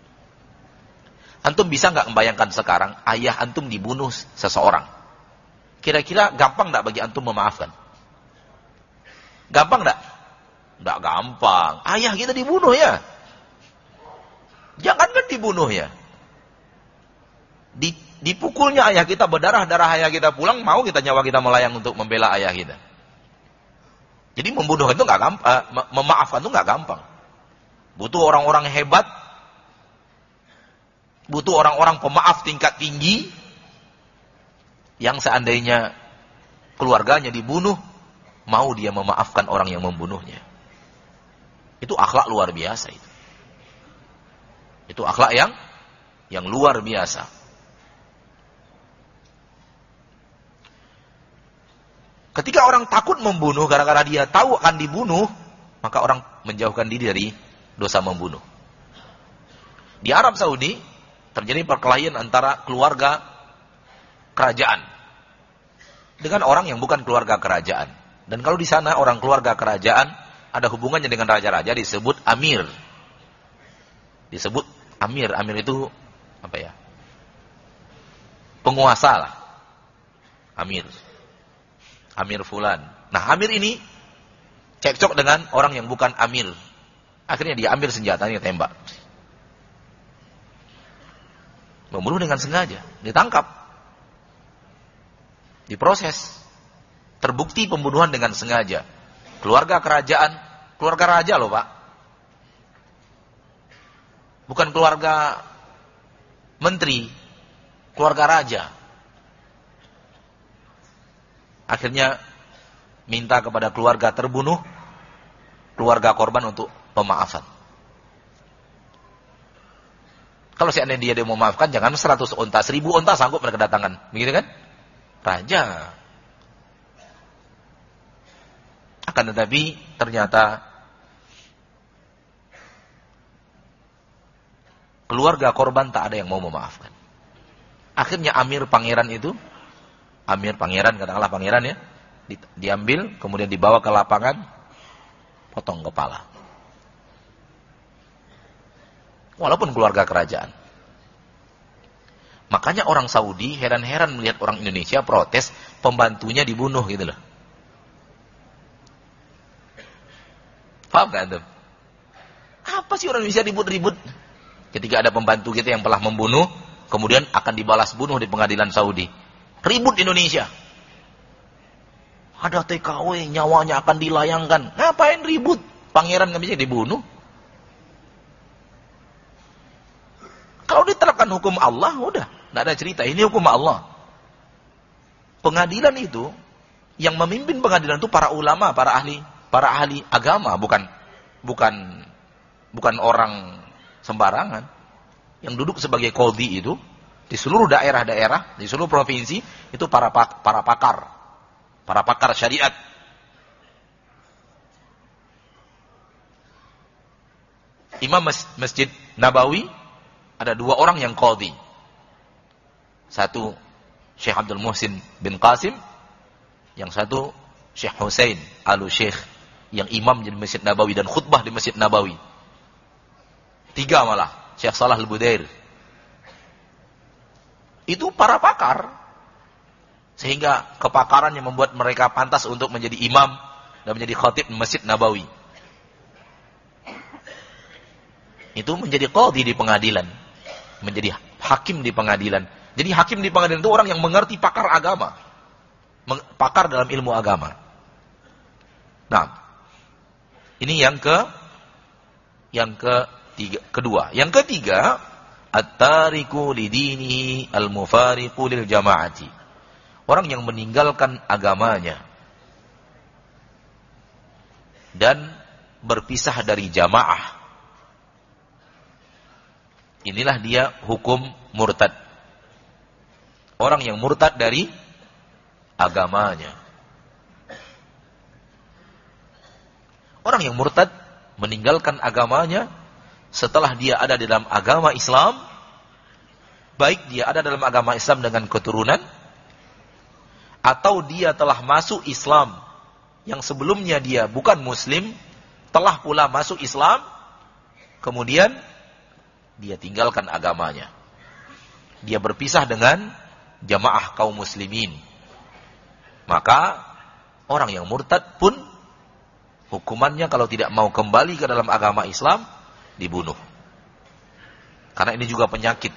[SPEAKER 1] Antum bisa nggak membayangkan sekarang ayah antum dibunuh seseorang? Kira-kira gampang enggak bagi antum memaafkan? Gampang enggak? Enggak gampang. Ayah kita dibunuh ya. Jangankan dibunuh ya. Di, dipukulnya ayah kita, berdarah-darah ayah kita pulang, mau kita nyawa kita melayang untuk membela ayah kita. Jadi membunuh itu enggak gampang, uh, memaafkan itu enggak gampang. Butuh orang-orang hebat. Butuh orang-orang pemaaf tingkat tinggi. Yang seandainya keluarganya dibunuh, mau dia memaafkan orang yang membunuhnya. Itu akhlak luar biasa itu. Itu akhlak yang yang luar biasa. Ketika orang takut membunuh gara-gara dia tahu akan dibunuh, maka orang menjauhkan diri dari dosa membunuh. Di Arab Saudi terjadi perkelahian antara keluarga kerajaan dengan orang yang bukan keluarga kerajaan. Dan kalau di sana orang keluarga kerajaan ada hubungannya dengan raja-raja disebut amir. Disebut amir. Amir itu apa ya? Penguasa lah. Amir. Amir fulan. Nah, amir ini cekcok dengan orang yang bukan amir. Akhirnya dia ambil senjatanya, tembak. Membunuh dengan sengaja, ditangkap. Diproses. Terbukti pembunuhan dengan sengaja. Keluarga kerajaan, keluarga raja loh, Pak. Bukan keluarga menteri, keluarga raja. Akhirnya minta kepada keluarga terbunuh, keluarga korban untuk pemaafan. Kalau seandainya dia, dia memaafkan, jangan seratus onta, seribu onta sanggup mereka kedatangan. Begitu kan? Raja. Akan tetapi ternyata keluarga korban tak ada yang mau memaafkan. Akhirnya amir pangeran itu, amir pangeran, katakanlah pangeran ya, di, diambil, kemudian dibawa ke lapangan, potong kepala. Walaupun keluarga kerajaan. Makanya orang Saudi heran-heran melihat orang Indonesia protes, pembantunya dibunuh gitu loh. Paham gak Antum? Apa sih orang Indonesia ribut-ribut? Ketika ada pembantu kita yang telah membunuh, kemudian akan dibalas bunuh di pengadilan Saudi. Ribut Indonesia. Ada T K W, nyawanya akan dilayangkan. Ngapain ribut? Pangeran nggak bisa dibunuh. Kalau diterapkan hukum Allah, udah. Nggak ada cerita. Ini hukum Allah. Pengadilan itu, yang memimpin pengadilan itu para ulama, para ahli, para ahli agama, bukan, bukan, bukan orang sembarangan. Yang duduk sebagai qadhi itu, di seluruh daerah-daerah, di seluruh provinsi, itu para para pakar, para pakar syariat. Imam Masjid Nabawi, ada dua orang yang qadhi. Satu Syekh Abdul Muhsin bin Qasim, yang satu Syekh Hussein Al-Syekh, yang imam di Masjid Nabawi dan khutbah di Masjid Nabawi. Tiga malah, Syekh Salah Al-Budair. Itu para pakar. Sehingga kepakaran yang membuat mereka pantas untuk menjadi imam dan menjadi khatib di Masjid Nabawi. Itu menjadi qadhi di pengadilan. Menjadi hakim di pengadilan. Jadi hakim di pengadilan itu orang yang mengerti pakar agama. Pakar dalam ilmu agama. Nah, ini yang ke yang ketiga, kedua. Yang ketiga, at-tariku lidinihi al-mufariqu lil jama'ati. Orang yang meninggalkan agamanya dan berpisah dari jamaah. Inilah dia hukum murtad. Orang yang murtad dari agamanya. Orang yang murtad meninggalkan agamanya setelah dia ada di dalam agama Islam, baik dia ada dalam agama Islam dengan keturunan, atau dia telah masuk Islam yang sebelumnya dia bukan Muslim, telah pula masuk Islam, kemudian dia tinggalkan agamanya. Dia berpisah dengan jamaah kaum muslimin. Maka orang yang murtad pun hukumannya kalau tidak mau kembali ke dalam agama Islam, dibunuh. Karena ini juga penyakit.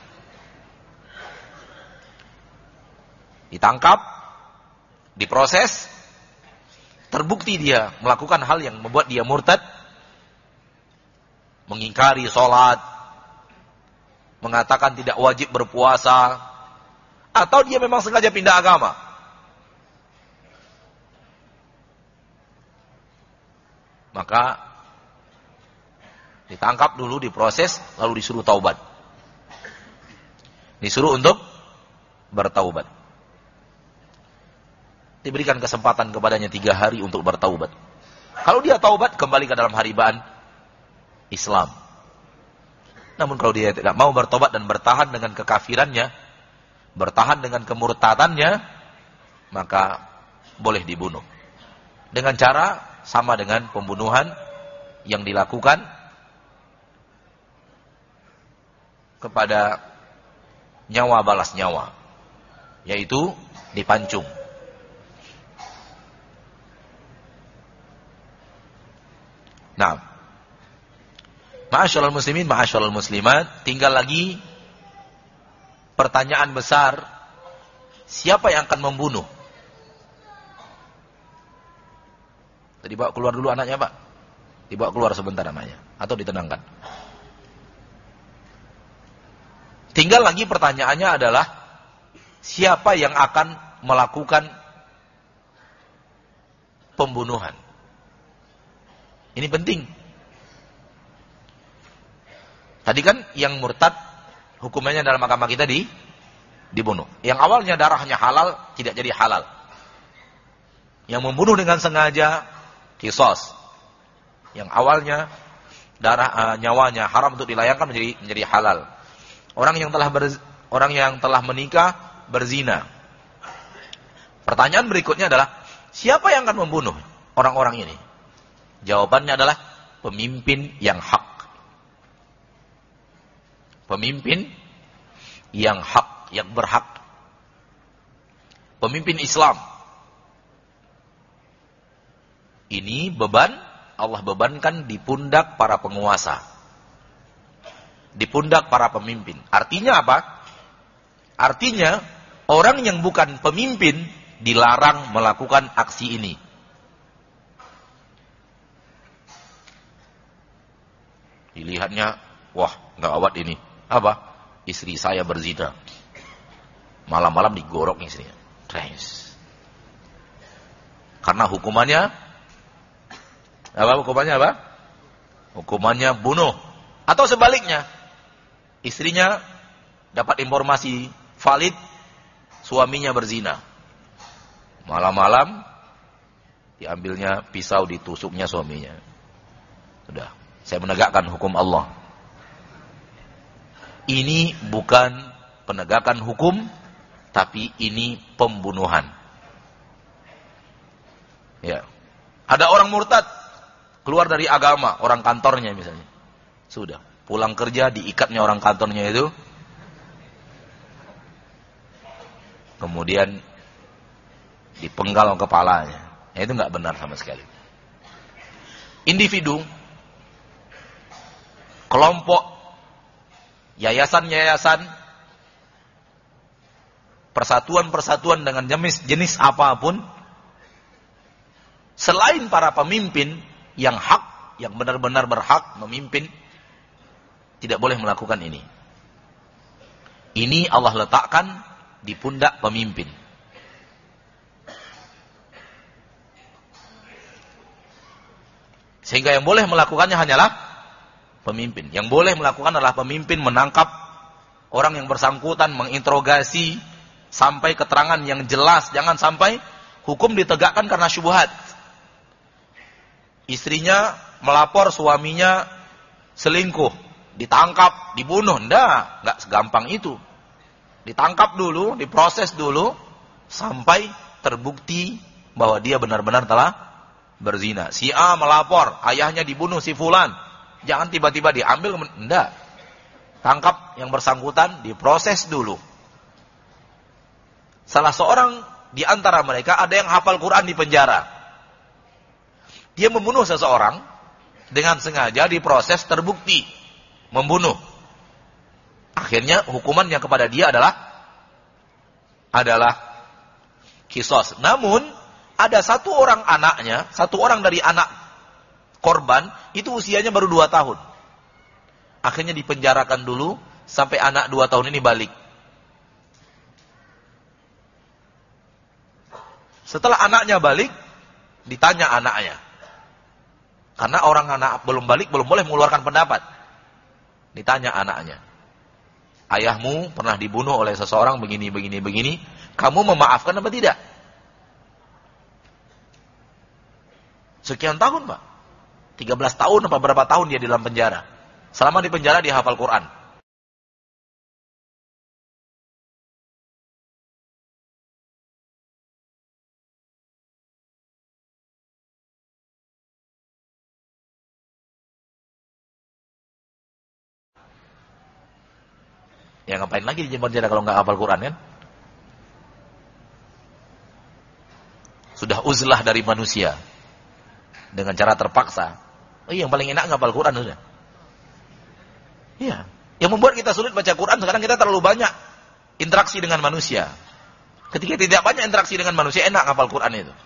[SPEAKER 1] Ditangkap, diproses, terbukti dia melakukan hal yang membuat dia murtad, mengingkari sholat, mengatakan tidak wajib berpuasa, atau dia memang sengaja pindah agama. Maka ditangkap dulu, diproses, lalu disuruh taubat. Disuruh untuk bertaubat. Diberikan kesempatan kepadanya tiga hari untuk bertaubat. Kalau dia taubat, kembali ke dalam haribaan Islam. Namun kalau dia tidak mau bertobat dan bertahan dengan kekafirannya, bertahan dengan kemurtadannya, maka boleh dibunuh. dengan cara sama dengan pembunuhan yang dilakukan kepada nyawa balas nyawa, yaitu dipancung. Nah, ma'asyiral muslimin, ma'asyiral muslimat, tinggal lagi pertanyaan besar, siapa yang akan membunuh? Tadi bawa keluar dulu anaknya, Pak. Dibawa keluar sebentar anaknya, atau ditenangkan. Tinggal lagi pertanyaannya adalah, siapa yang akan melakukan pembunuhan? Ini penting. Tadi kan yang murtad hukumannya dalam agama kita di dibunuh. Yang awalnya darahnya halal tidak jadi halal. Yang membunuh dengan sengaja qisas. Yang awalnya darah uh, nyawanya haram untuk dilayangkan menjadi menjadi halal. Orang yang telah ber, orang yang telah menikah berzina. Pertanyaan berikutnya adalah, siapa yang akan membunuh orang-orang ini? Jawabannya adalah pemimpin yang hak. Pemimpin yang hak, yang berhak. Pemimpin Islam. Ini beban Allah bebankan di pundak para penguasa. Di pundak para pemimpin. Artinya apa? Artinya orang yang bukan pemimpin dilarang melakukan aksi ini. Dilihatnya, wah, nggak awat ini. Apa? Istri saya berzina. Malam-malam digorok istrinya. Tres. Karena hukumannya, apa hukumannya apa? Hukumannya bunuh. Atau sebaliknya, istrinya dapat informasi valid, suaminya berzina. Malam-malam, diambilnya pisau, ditusuknya suaminya. Sudah. Saya menegakkan hukum Allah. Ini bukan penegakan hukum, tapi ini pembunuhan. Ya. Ada orang murtad, keluar dari agama, orang kantornya misalnya. Sudah, pulang kerja diikatnya orang kantornya itu. Kemudian dipenggal kepalanya. Ya, itu nggak benar sama sekali. Individu, kelompok, yayasan-yayasan, persatuan-persatuan dengan jenis jenis apapun, selain para pemimpin yang hak, yang benar-benar berhak memimpin, tidak boleh melakukan ini. Ini Allah letakkan di pundak pemimpin. Sehingga yang boleh melakukannya hanyalah pemimpin. Yang boleh melakukan adalah pemimpin, menangkap orang yang bersangkutan, menginterogasi sampai keterangan yang jelas. Jangan sampai hukum ditegakkan karena syubhat. Istrinya melapor suaminya selingkuh, ditangkap, dibunuh. Nggak, nggak segampang itu. Ditangkap dulu, diproses dulu, sampai terbukti bahwa dia benar-benar telah berzina. Si A melapor, ayahnya dibunuh si fulan. Jangan tiba-tiba diambil, enggak. Tangkap yang bersangkutan, diproses dulu. Salah seorang di antara mereka ada yang hafal Quran di penjara. Dia membunuh seseorang dengan sengaja, diproses, terbukti membunuh. Akhirnya hukumannya kepada dia adalah adalah qisas. Namun ada satu orang anaknya, satu orang dari anak korban, itu usianya baru dua tahun. Akhirnya dipenjarakan dulu, sampai anak dua tahun ini balik. Setelah anaknya balik, ditanya anaknya. Karena orang anak belum balik, belum boleh mengeluarkan pendapat. Ditanya anaknya. Ayahmu pernah dibunuh oleh seseorang begini, begini, begini. Kamu memaafkan apa tidak? Sekian tahun, Pak. tiga belas tahun apa berapa tahun dia di dalam penjara. Selama di penjara dia hafal Quran. Ya ngapain lagi di penjara kalau nggak hafal Quran kan? Sudah uzlah dari manusia dengan cara terpaksa. Oh iya, yang paling enak ngapal Quran sudah. Iya. Yang membuat kita sulit baca Quran sekarang kita terlalu banyak interaksi dengan manusia. Ketika tidak banyak interaksi dengan manusia, enak ngapal Quran itu.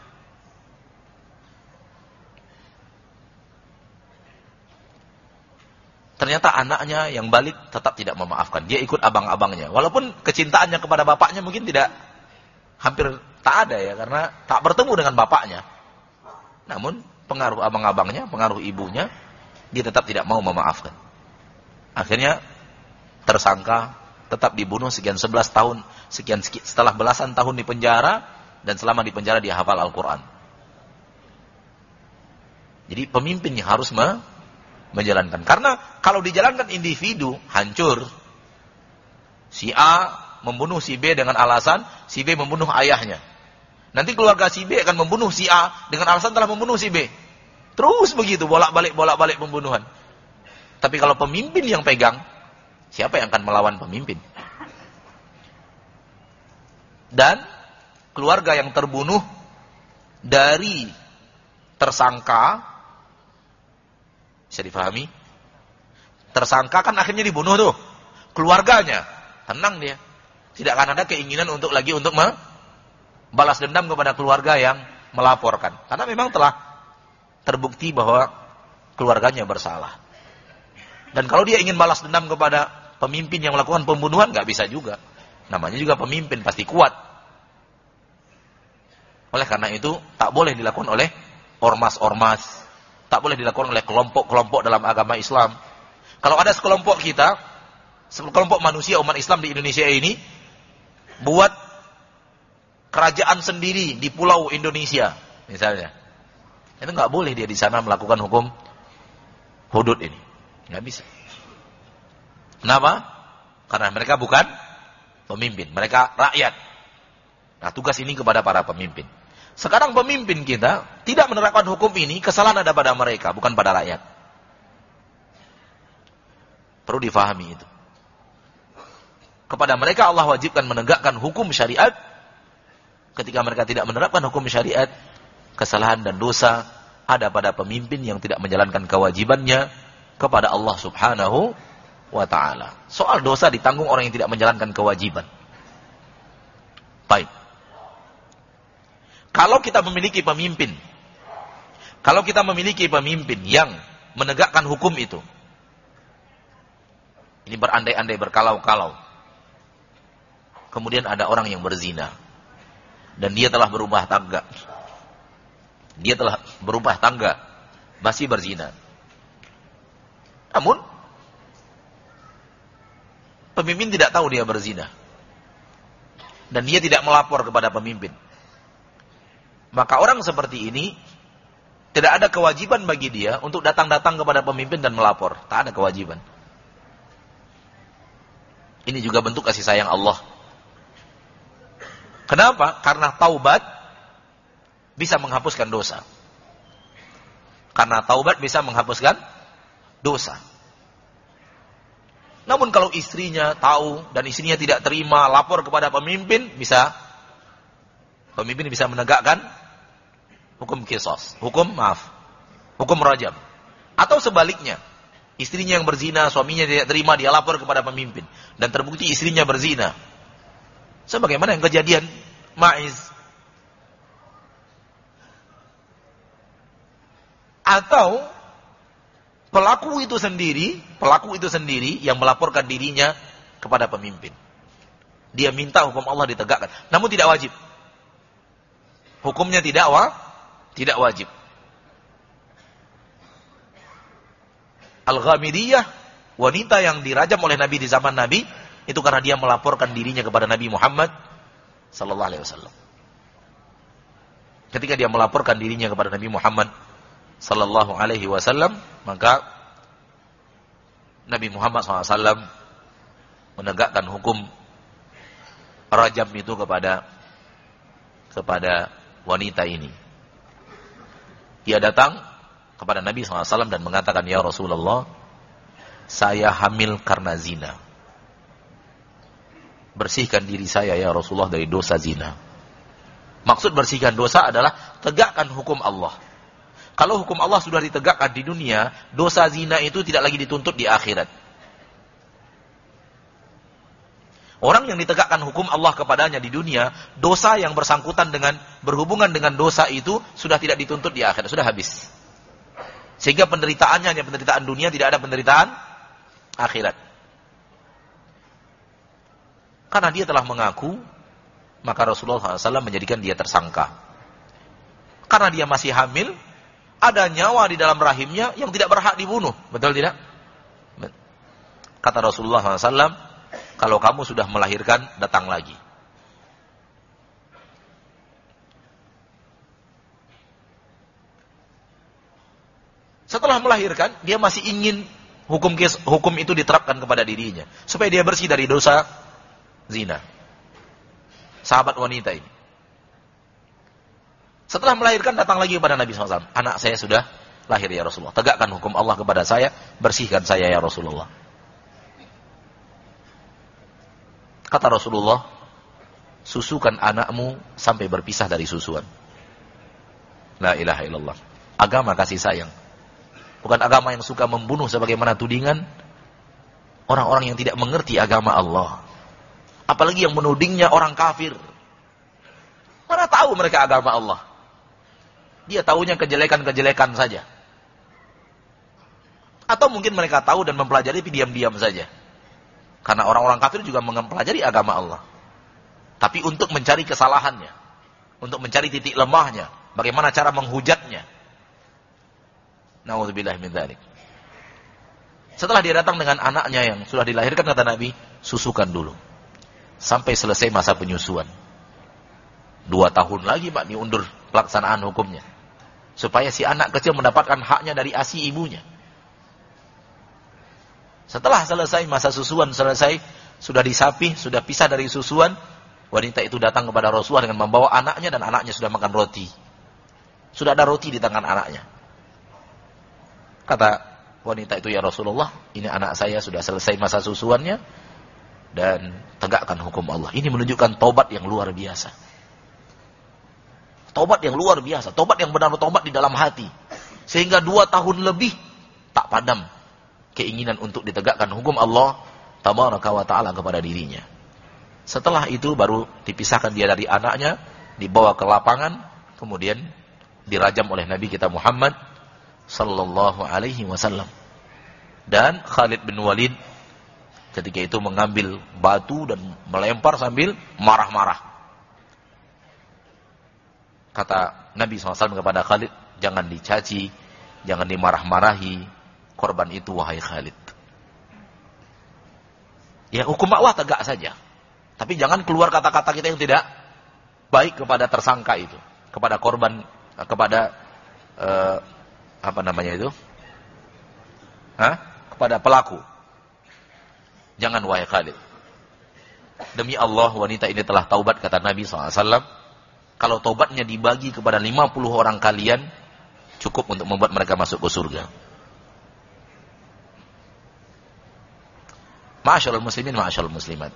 [SPEAKER 1] Ternyata anaknya yang balik tetap tidak memaafkan. Dia ikut abang-abangnya. Walaupun kecintaannya kepada bapaknya mungkin tidak, hampir tak ada ya. Karena tak bertemu dengan bapaknya. Namun pengaruh abang-abangnya, pengaruh ibunya, dia tetap tidak mau memaafkan. Akhirnya tersangka, tetap dibunuh sekian sebelas tahun, sekian setelah belasan tahun di penjara, dan selama di penjara dia hafal Al-Quran. Jadi pemimpin yang harus me menjalankan. Karena kalau dijalankan individu, hancur. Si A membunuh si B dengan alasan si B membunuh ayahnya. Nanti keluarga si B akan membunuh si A dengan alasan telah membunuh si B. Terus begitu, bolak-balik, bolak-balik pembunuhan. Tapi kalau pemimpin yang pegang, siapa yang akan melawan pemimpin? Dan keluarga yang terbunuh dari tersangka, bisa difahami? Tersangka kan akhirnya dibunuh tuh. Keluarganya, tenang dia. Tidak akan ada keinginan untuk lagi untuk membalas dendam kepada keluarga yang melaporkan. Karena memang telah terbukti bahwa keluarganya bersalah. Dan kalau dia ingin balas dendam kepada pemimpin yang melakukan pembunuhan, nggak bisa juga. Namanya juga pemimpin, pasti kuat. Oleh karena itu, tak boleh dilakukan oleh ormas-ormas. Tak boleh dilakukan oleh kelompok-kelompok dalam agama Islam. Kalau ada sekelompok kita, sekelompok manusia umat Islam di Indonesia ini, buat kerajaan sendiri di pulau Indonesia, misalnya. Itu nggak boleh dia di sana melakukan hukum hudud ini. Nggak bisa. Kenapa? Karena mereka bukan pemimpin, mereka rakyat. Nah, tugas ini kepada para pemimpin. Sekarang pemimpin kita tidak menerapkan hukum ini, kesalahan ada pada mereka, bukan pada rakyat. Perlu difahami itu. Kepada mereka Allah wajibkan menegakkan hukum syariat. Ketika mereka tidak menerapkan hukum syariat, kesalahan dan dosa ada pada pemimpin yang tidak menjalankan kewajibannya kepada Allah Subhanahu wa ta'ala. Soal dosa ditanggung orang yang tidak menjalankan kewajiban. Baik. Kalau kita memiliki pemimpin, kalau kita memiliki pemimpin yang menegakkan hukum itu, ini berandai-andai, berkalau-kalau. Kemudian ada orang yang berzina, dan dia telah berubah tangga. Dia telah berubah tangga, masih berzina. Namun, pemimpin tidak tahu dia berzina. Dan dia tidak melapor kepada pemimpin. Maka orang seperti ini tidak ada kewajiban bagi dia untuk datang-datang kepada pemimpin dan melapor. Tak ada kewajiban. Ini juga bentuk kasih sayang Allah. Kenapa? Karena taubat bisa menghapuskan dosa. Karena taubat bisa menghapuskan dosa. Namun kalau istrinya tahu dan istrinya tidak terima, lapor kepada pemimpin, bisa pemimpin bisa menegakkan hukum qisas, hukum maaf, hukum rajam. Atau sebaliknya, istrinya yang berzina, suaminya tidak terima, dia lapor kepada pemimpin dan terbukti istrinya berzina. Sebagaimana yang kejadian Ma'iz. Atau pelaku itu sendiri, pelaku itu sendiri yang melaporkan dirinya kepada pemimpin. Dia minta hukum Allah ditegakkan, namun tidak wajib. Hukumnya tidak wa, tidak wajib. Al-Ghamidiyah, wanita yang dirajam oleh Nabi di zaman Nabi, itu karena dia melaporkan dirinya kepada Nabi Muhammad sallallahu alaihi wasallam. Ketika dia melaporkan dirinya kepada Nabi Muhammad sallallahu alaihi wasallam, maka Nabi Muhammad sallallahu alaihi wasallam menegakkan hukum rajam itu kepada kepada wanita ini. Dia datang kepada Nabi sallallahu alaihi wasallam dan mengatakan, "Ya Rasulullah, saya hamil karena zina." bersihkan diri saya ya Rasulullah dari dosa zina. Maksud bersihkan dosa adalah tegakkan hukum Allah. Kalau hukum Allah sudah ditegakkan di dunia, dosa zina itu tidak lagi dituntut di akhirat. Orang yang ditegakkan hukum Allah kepadanya di dunia, dosa yang bersangkutan dengan berhubungan dengan dosa itu sudah tidak dituntut di akhirat, sudah habis. Sehingga penderitaannya hanya penderitaan dunia, tidak ada penderitaan akhirat. Karena dia telah mengaku, maka Rasulullah shallallahu alaihi wasallam menjadikan dia tersangka. Karena dia masih hamil, ada nyawa di dalam rahimnya yang tidak berhak dibunuh. Betul tidak? Kata Rasulullah shallallahu alaihi wasallam, kalau kamu sudah melahirkan, datang lagi. Setelah melahirkan, dia masih ingin hukum hukum itu diterapkan kepada dirinya, supaya dia bersih dari dosa zina. Sahabat wanita ini. Setelah melahirkan, datang lagi kepada Nabi shallallahu alaihi wasallam. Anak saya sudah lahir ya Rasulullah. Tegakkan hukum Allah kepada saya, bersihkan saya ya Rasulullah. Kata Rasulullah, susukan anakmu sampai berpisah dari susuan. La ilaha illallah. Agama kasih sayang. Bukan agama yang suka membunuh sebagaimana tudingan orang-orang yang tidak mengerti agama Allah. Apalagi yang menudingnya orang kafir. Mana tahu mereka agama Allah. Dia tahunya kejelekan-kejelekan saja. Atau mungkin mereka tahu dan mempelajari tapi diam-diam saja. Karena orang-orang kafir juga mempelajari agama Allah. Tapi untuk mencari kesalahannya. Untuk mencari titik lemahnya. Bagaimana cara menghujatnya. Na'udzubillah min dzalik. Setelah dia datang dengan anaknya yang sudah dilahirkan, kata Nabi, susukan dulu. Sampai selesai masa penyusuan. Dua tahun lagi Pak diundur pelaksanaan hukumnya. Supaya si anak kecil mendapatkan haknya dari A S I ibunya. Setelah selesai masa susuan, selesai, sudah disapih, sudah pisah dari susuan, wanita itu datang kepada Rasulullah dengan membawa anaknya dan anaknya sudah makan roti. Sudah ada roti di tangan anaknya. Kata wanita itu, ya Rasulullah, ini anak saya sudah selesai masa susuannya dan tegakkan hukum Allah. Ini menunjukkan tobat yang luar biasa. Tobat yang luar biasa, tobat yang benar tobat di dalam hati. Sehingga dua tahun lebih tak padam keinginan untuk ditegakkan hukum Allah tabaraka wa ta'ala kepada dirinya. Setelah itu baru dipisahkan dia dari anaknya, dibawa ke lapangan, kemudian dirajam oleh Nabi kita Muhammad sallallahu alaihi wasallam. Dan Khalid bin Walid ketika itu mengambil batu dan melempar sambil marah-marah. Kata Nabi shallallahu alaihi wasallam kepada Khalid, jangan dicaci, jangan dimarah-marahi korban itu wahai Khalid. Ya hukum Allah tegak saja. Tapi jangan keluar kata-kata kita yang tidak baik kepada tersangka itu, kepada korban, kepada uh, apa namanya itu? Hah? Kepada pelaku. Jangan wahai Khalid. Demi Allah wanita ini telah taubat, kata Nabi shallallahu alaihi wasallam. Kalau taubatnya dibagi kepada lima puluh orang kalian, cukup untuk membuat mereka masuk ke surga. Ma'asyarul muslimin, ma'asyarul muslimat.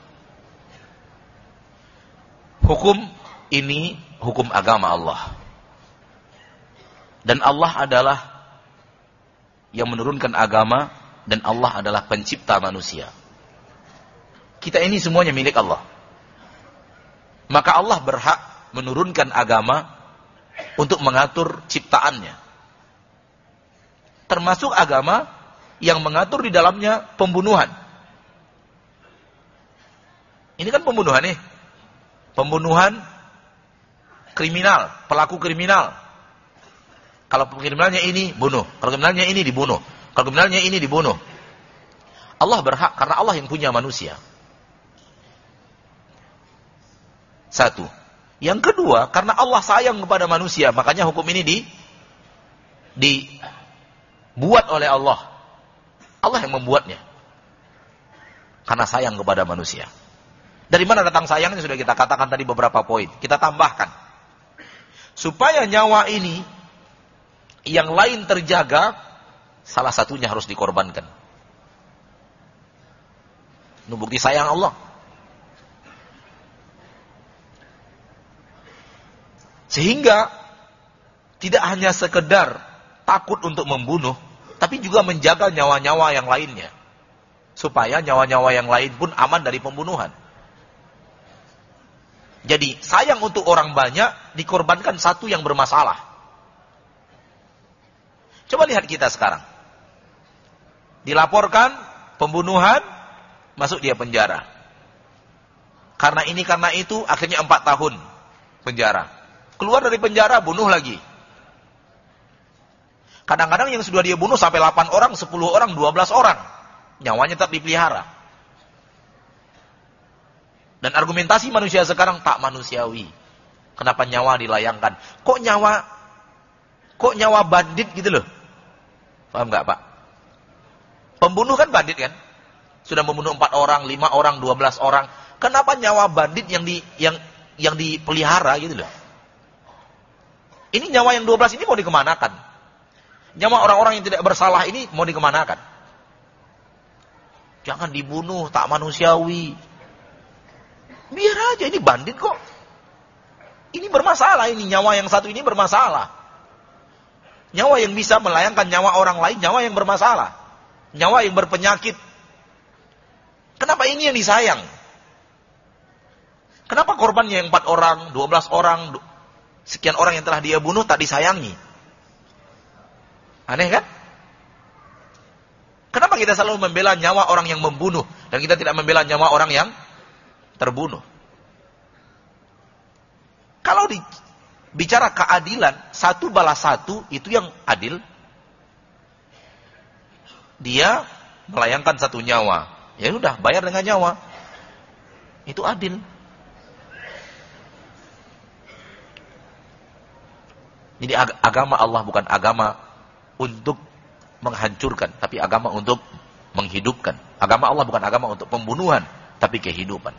[SPEAKER 1] Hukum ini hukum agama Allah. Dan Allah adalah yang menurunkan agama, dan Allah adalah pencipta manusia. Kita ini semuanya milik Allah. Maka Allah berhak menurunkan agama untuk mengatur ciptaannya. Termasuk agama yang mengatur di dalamnya pembunuhan. Ini kan pembunuhan nih. Pembunuhan kriminal, pelaku kriminal. Kalau kriminalnya ini bunuh, kalau kriminalnya ini dibunuh, kalau kriminalnya ini dibunuh. Allah berhak karena Allah yang punya manusia. Satu. Yang kedua, karena Allah sayang kepada manusia, makanya hukum ini di dibuat oleh Allah. Allah yang membuatnya. Karena sayang kepada manusia. Dari mana datang sayangnya sudah kita katakan tadi beberapa poin. Kita tambahkan. Supaya nyawa ini yang lain terjaga, salah satunya harus dikorbankan. Ini bukti sayang Allah. Sehingga tidak hanya sekedar takut untuk membunuh, tapi juga menjaga nyawa-nyawa yang lainnya. Supaya nyawa-nyawa yang lain pun aman dari pembunuhan. Jadi sayang untuk orang banyak, dikorbankan satu yang bermasalah. Coba lihat kita sekarang. Dilaporkan pembunuhan, masuk dia penjara. Karena ini, karena itu, akhirnya empat tahun penjara. Keluar dari penjara, bunuh lagi. Kadang-kadang yang sudah dia bunuh sampai delapan orang, sepuluh orang, dua belas orang. Nyawanya tetap dipelihara. Dan argumentasi manusia sekarang tak manusiawi. Kenapa nyawa dilayangkan? Kok nyawa, kok nyawa bandit gitu loh? Paham nggak Pak? Pembunuh kan bandit kan? Sudah membunuh empat orang, lima orang, dua belas orang. Kenapa nyawa bandit yang di yang yang dipelihara gitu loh? Ini nyawa yang dua belas ini mau dikemanakan? Nyawa orang-orang yang tidak bersalah ini mau dikemanakan? Jangan dibunuh, tak manusiawi. Biar aja, ini bandit kok. Ini bermasalah, ini nyawa yang satu ini bermasalah. Nyawa yang bisa melayangkan nyawa orang lain, nyawa yang bermasalah. Nyawa yang berpenyakit. Kenapa ini yang disayang? Kenapa korbannya yang empat orang, dua belas orang, sekian orang yang telah dia bunuh tak disayangi? Aneh kan? Kenapa kita selalu membela nyawa orang yang membunuh dan kita tidak membela nyawa orang yang terbunuh? Kalau di, bicara keadilan, satu balas satu, itu yang adil. Dia melayangkan satu nyawa. Ya udah, bayar dengan nyawa. Itu adil. Jadi ag agama Allah bukan agama untuk menghancurkan, tapi agama untuk menghidupkan. Agama Allah bukan agama untuk pembunuhan, tapi kehidupan.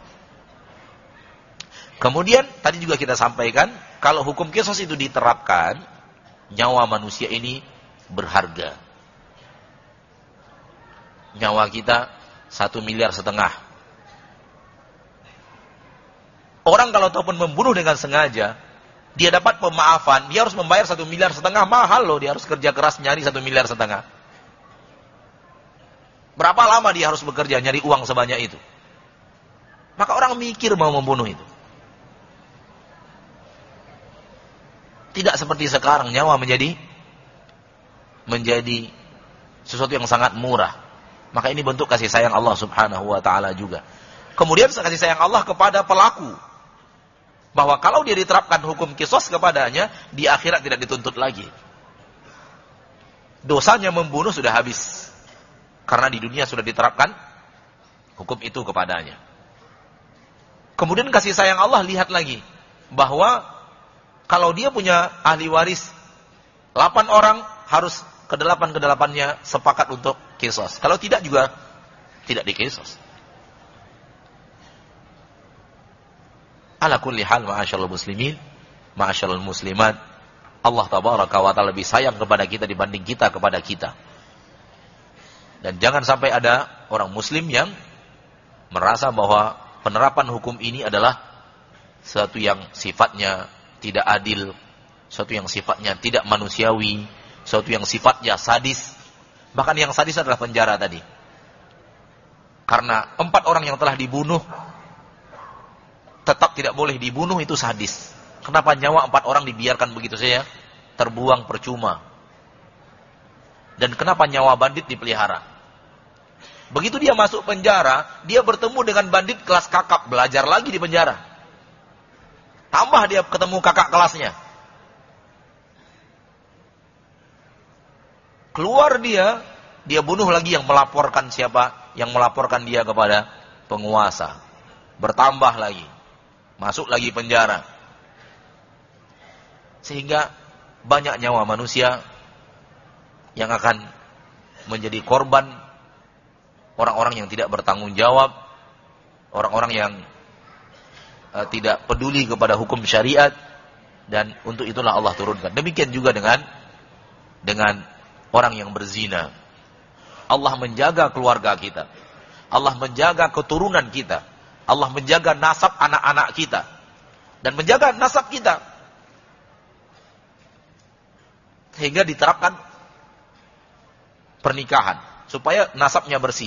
[SPEAKER 1] Kemudian tadi juga kita sampaikan, kalau hukum qisas itu diterapkan, nyawa manusia ini berharga. Nyawa kita satu miliar setengah. Orang kalau ataupun membunuh dengan sengaja, dia dapat pemaafan, dia harus membayar satu miliar setengah, mahal loh, dia harus kerja keras nyari satu miliar setengah. Berapa lama dia harus bekerja nyari uang sebanyak itu? Maka orang mikir mau membunuh itu. Tidak seperti sekarang, nyawa menjadi menjadi sesuatu yang sangat murah. Maka ini bentuk kasih sayang Allah subhanahu wa ta'ala juga. Kemudian kasih sayang Allah kepada pelaku. Bahwa kalau dia diterapkan hukum qisas kepadanya, di akhirat tidak dituntut lagi. Dosanya membunuh sudah habis. Karena di dunia sudah diterapkan hukum itu kepadanya. Kemudian kasih sayang Allah, lihat lagi. Bahwa kalau dia punya ahli waris, delapan orang harus kedelapan-kedelapannya sepakat untuk qisas. Kalau tidak juga tidak diqisas. Ala kulli hal, ma'asyarul muslimin, ma'asyarul muslimat, Allah tabaraka wa ta'ala lebih sayang kepada kita dibanding kita kepada kita. Dan jangan sampai ada orang muslim yang merasa bahwa penerapan hukum ini adalah sesuatu yang sifatnya tidak adil, sesuatu yang sifatnya tidak manusiawi, sesuatu yang sifatnya sadis. Bahkan yang sadis adalah penjara tadi. Karena empat orang yang telah dibunuh tetap tidak boleh dibunuh, itu sadis. Kenapa nyawa empat orang dibiarkan begitu saja terbuang percuma? Dan kenapa nyawa bandit dipelihara? Begitu dia masuk penjara, dia bertemu dengan bandit kelas kakap, belajar lagi di penjara. Tambah dia ketemu kakak kelasnya. Keluar dia, dia bunuh lagi yang melaporkan siapa? Yang melaporkan dia kepada penguasa. Bertambah lagi. Masuk lagi penjara. Sehingga banyak nyawa manusia yang akan menjadi korban orang-orang yang tidak bertanggung jawab, orang-orang yang uh, tidak peduli kepada hukum syariat, dan untuk itulah Allah turunkan. Demikian juga dengan dengan orang yang berzina. Allah menjaga keluarga kita. Allah menjaga keturunan kita. Allah menjaga nasab anak-anak kita. Dan menjaga nasab kita. Sehingga diterapkan pernikahan supaya nasabnya bersih.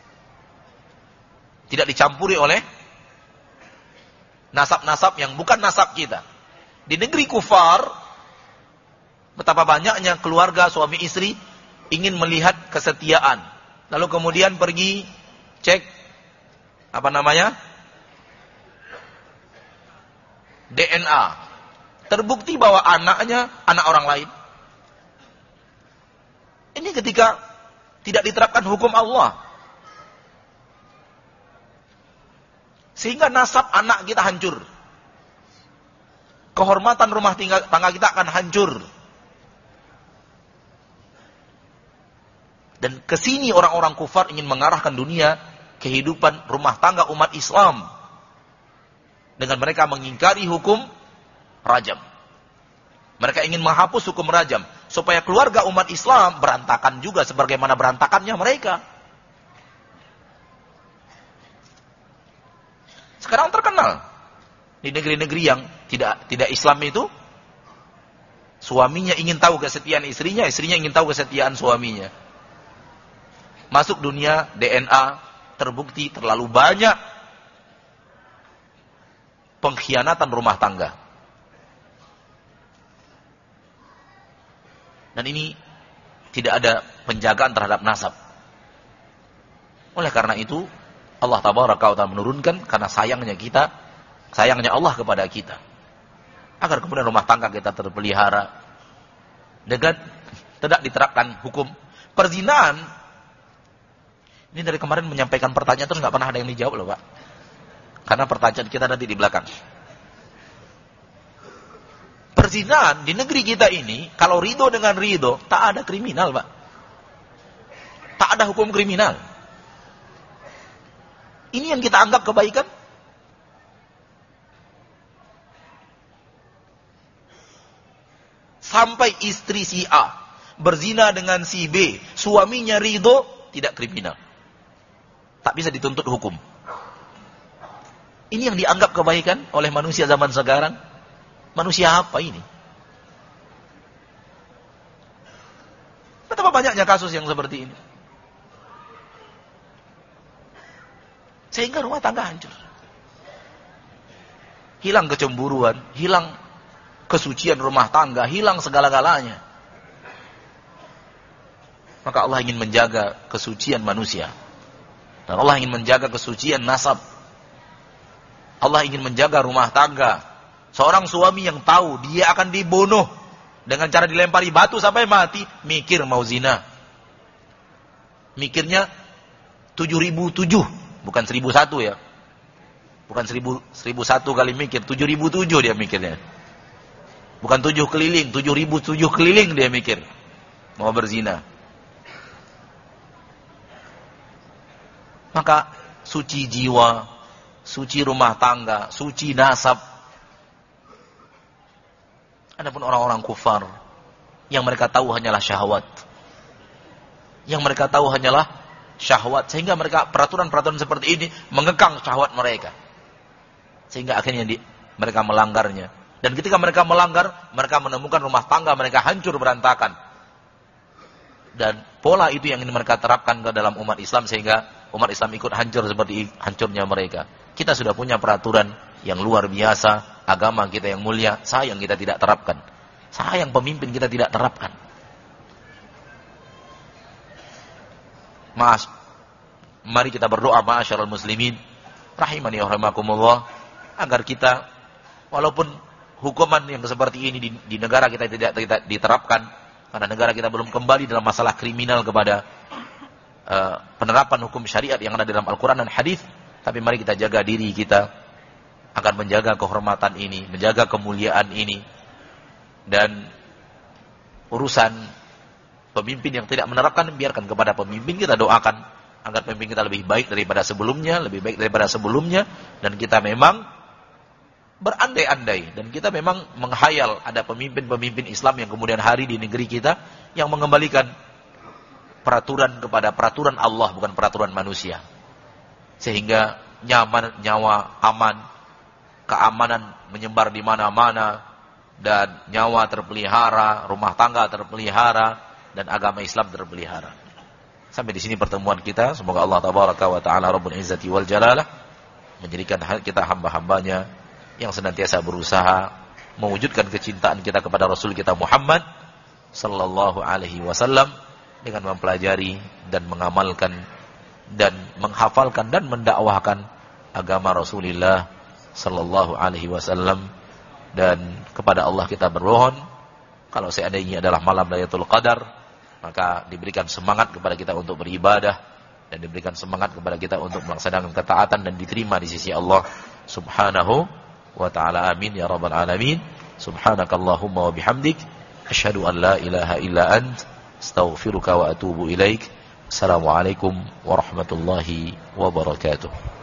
[SPEAKER 1] Tidak dicampuri oleh nasab-nasab yang bukan nasab kita. Di negeri kufar, betapa banyaknya keluarga suami istri ingin melihat kesetiaan. Lalu kemudian pergi cek apa namanya? D N A. Terbukti bahwa anaknya anak orang lain. Ini ketika tidak diterapkan hukum Allah. Sehingga nasab anak kita hancur. Kehormatan rumah tangga kita akan hancur. Dan kesini orang-orang kufar ingin mengarahkan dunia kehidupan rumah tangga umat Islam. Dengan mereka mengingkari hukum rajam. Mereka ingin menghapus hukum rajam. Supaya keluarga umat Islam berantakan juga sebagaimana berantakannya mereka. Sekarang terkenal di negeri-negeri yang tidak tidak Islam itu, suaminya ingin tahu kesetiaan istrinya, istrinya ingin tahu kesetiaan suaminya. Masuk dunia D N A, terbukti terlalu banyak pengkhianatan rumah tangga. Dan ini tidak ada penjagaan terhadap nasab. Oleh karena itu, Allah Tabaraka wa Ta'ala menurunkan karena sayangnya kita, sayangnya Allah kepada kita. Agar kemudian rumah tangga kita terpelihara dengan tidak diterapkan hukum perzinahan. Ini dari kemarin menyampaikan pertanyaan terus nggak pernah ada yang dijawab loh Pak. Karena pertanyaan kita nanti di belakang. Perzinahan di negeri kita ini, kalau ridho dengan ridho, tak ada kriminal Pak. Tak ada hukum kriminal. Ini yang kita anggap kebaikan. Sampai istri si A berzina dengan si B, suaminya ridho, tidak kriminal. Tak bisa dituntut hukum. Ini yang dianggap kebaikan oleh manusia zaman sekarang. Manusia apa ini? Betapa banyaknya kasus yang seperti ini. Sehingga rumah tangga hancur. Hilang kecemburuan, hilang kesucian rumah tangga, hilang segala-galanya. Maka Allah ingin menjaga kesucian manusia. Dan Allah ingin menjaga kesucian nasab. Allah ingin menjaga rumah tangga. Seorang suami yang tahu dia akan dibunuh dengan cara dilempari batu sampai mati, mikir mau zina. Mikirnya tujuh ribu tujuh, bukan seribu satu ya. Bukan seribu, seribu satu kali mikir, tujuh ribu tujuh dia mikirnya. Bukan tujuh keliling, tujuh ribu tujuh keliling dia mikir. Mau berzina. Maka suci jiwa, suci rumah tangga, suci nasab. Adapun orang-orang kufar yang mereka tahu hanyalah syahwat. Yang mereka tahu hanyalah syahwat. Sehingga mereka peraturan-peraturan seperti ini mengekang syahwat mereka. Sehingga akhirnya di, mereka melanggarnya. Dan ketika mereka melanggar, mereka menemukan rumah tangga mereka hancur berantakan. Dan pola itu yang ingin mereka terapkan ke dalam umat Islam sehingga umat Islam ikut hancur seperti hancurnya mereka. Kita sudah punya peraturan yang luar biasa. Agama kita yang mulia, sayang kita tidak terapkan. Sayang pemimpin kita tidak terapkan. Mas, mari kita berdoa ma'asyiral muslimin, rahimani wa rahimakumullah, agar kita walaupun hukuman yang seperti ini di, di negara kita tidak, tidak diterapkan karena negara kita belum kembali dalam masalah kriminal kepada uh, penerapan hukum syariat yang ada dalam Al-Qur'an dan hadis, tapi mari kita jaga diri kita akan menjaga kehormatan ini, menjaga kemuliaan ini. Dan urusan pemimpin yang tidak menerapkan, biarkan kepada pemimpin, kita doakan agar pemimpin kita lebih baik daripada sebelumnya, lebih baik daripada sebelumnya. Dan kita memang berandai-andai, dan kita memang menghayal ada pemimpin-pemimpin Islam yang kemudian hari di negeri kita yang mengembalikan peraturan kepada peraturan Allah, bukan peraturan manusia. Sehingga nyaman, nyawa aman, keamanan menyebar di mana-mana, dan nyawa terpelihara, rumah tangga terpelihara, dan agama Islam terpelihara. Sampai di sini pertemuan kita. Semoga Allah tabaraka wa ta'ala Rabbul Izzati wal Jalalah menjadikan kita hamba-hambanya yang senantiasa berusaha mewujudkan kecintaan kita kepada Rasul kita Muhammad sallallahu alaihi wasallam dengan mempelajari dan mengamalkan dan menghafalkan dan mendakwahkan agama Rasulullah sallallahu alaihi wasallam. Dan kepada Allah kita bermohon, kalau seandainya adalah malam Lailatul Qadar, maka diberikan semangat kepada kita untuk beribadah dan diberikan semangat kepada kita untuk melaksanakan ketaatan dan diterima di sisi Allah Subhanahu wa ta'ala. Amin ya rabbal alamin. Subhanakallahumma wa bihamdik, asyhadu an la ilaha illa ant, astaghfiruka wa atubu ilaik. Assalamualaikum warahmatullahi wabarakatuh.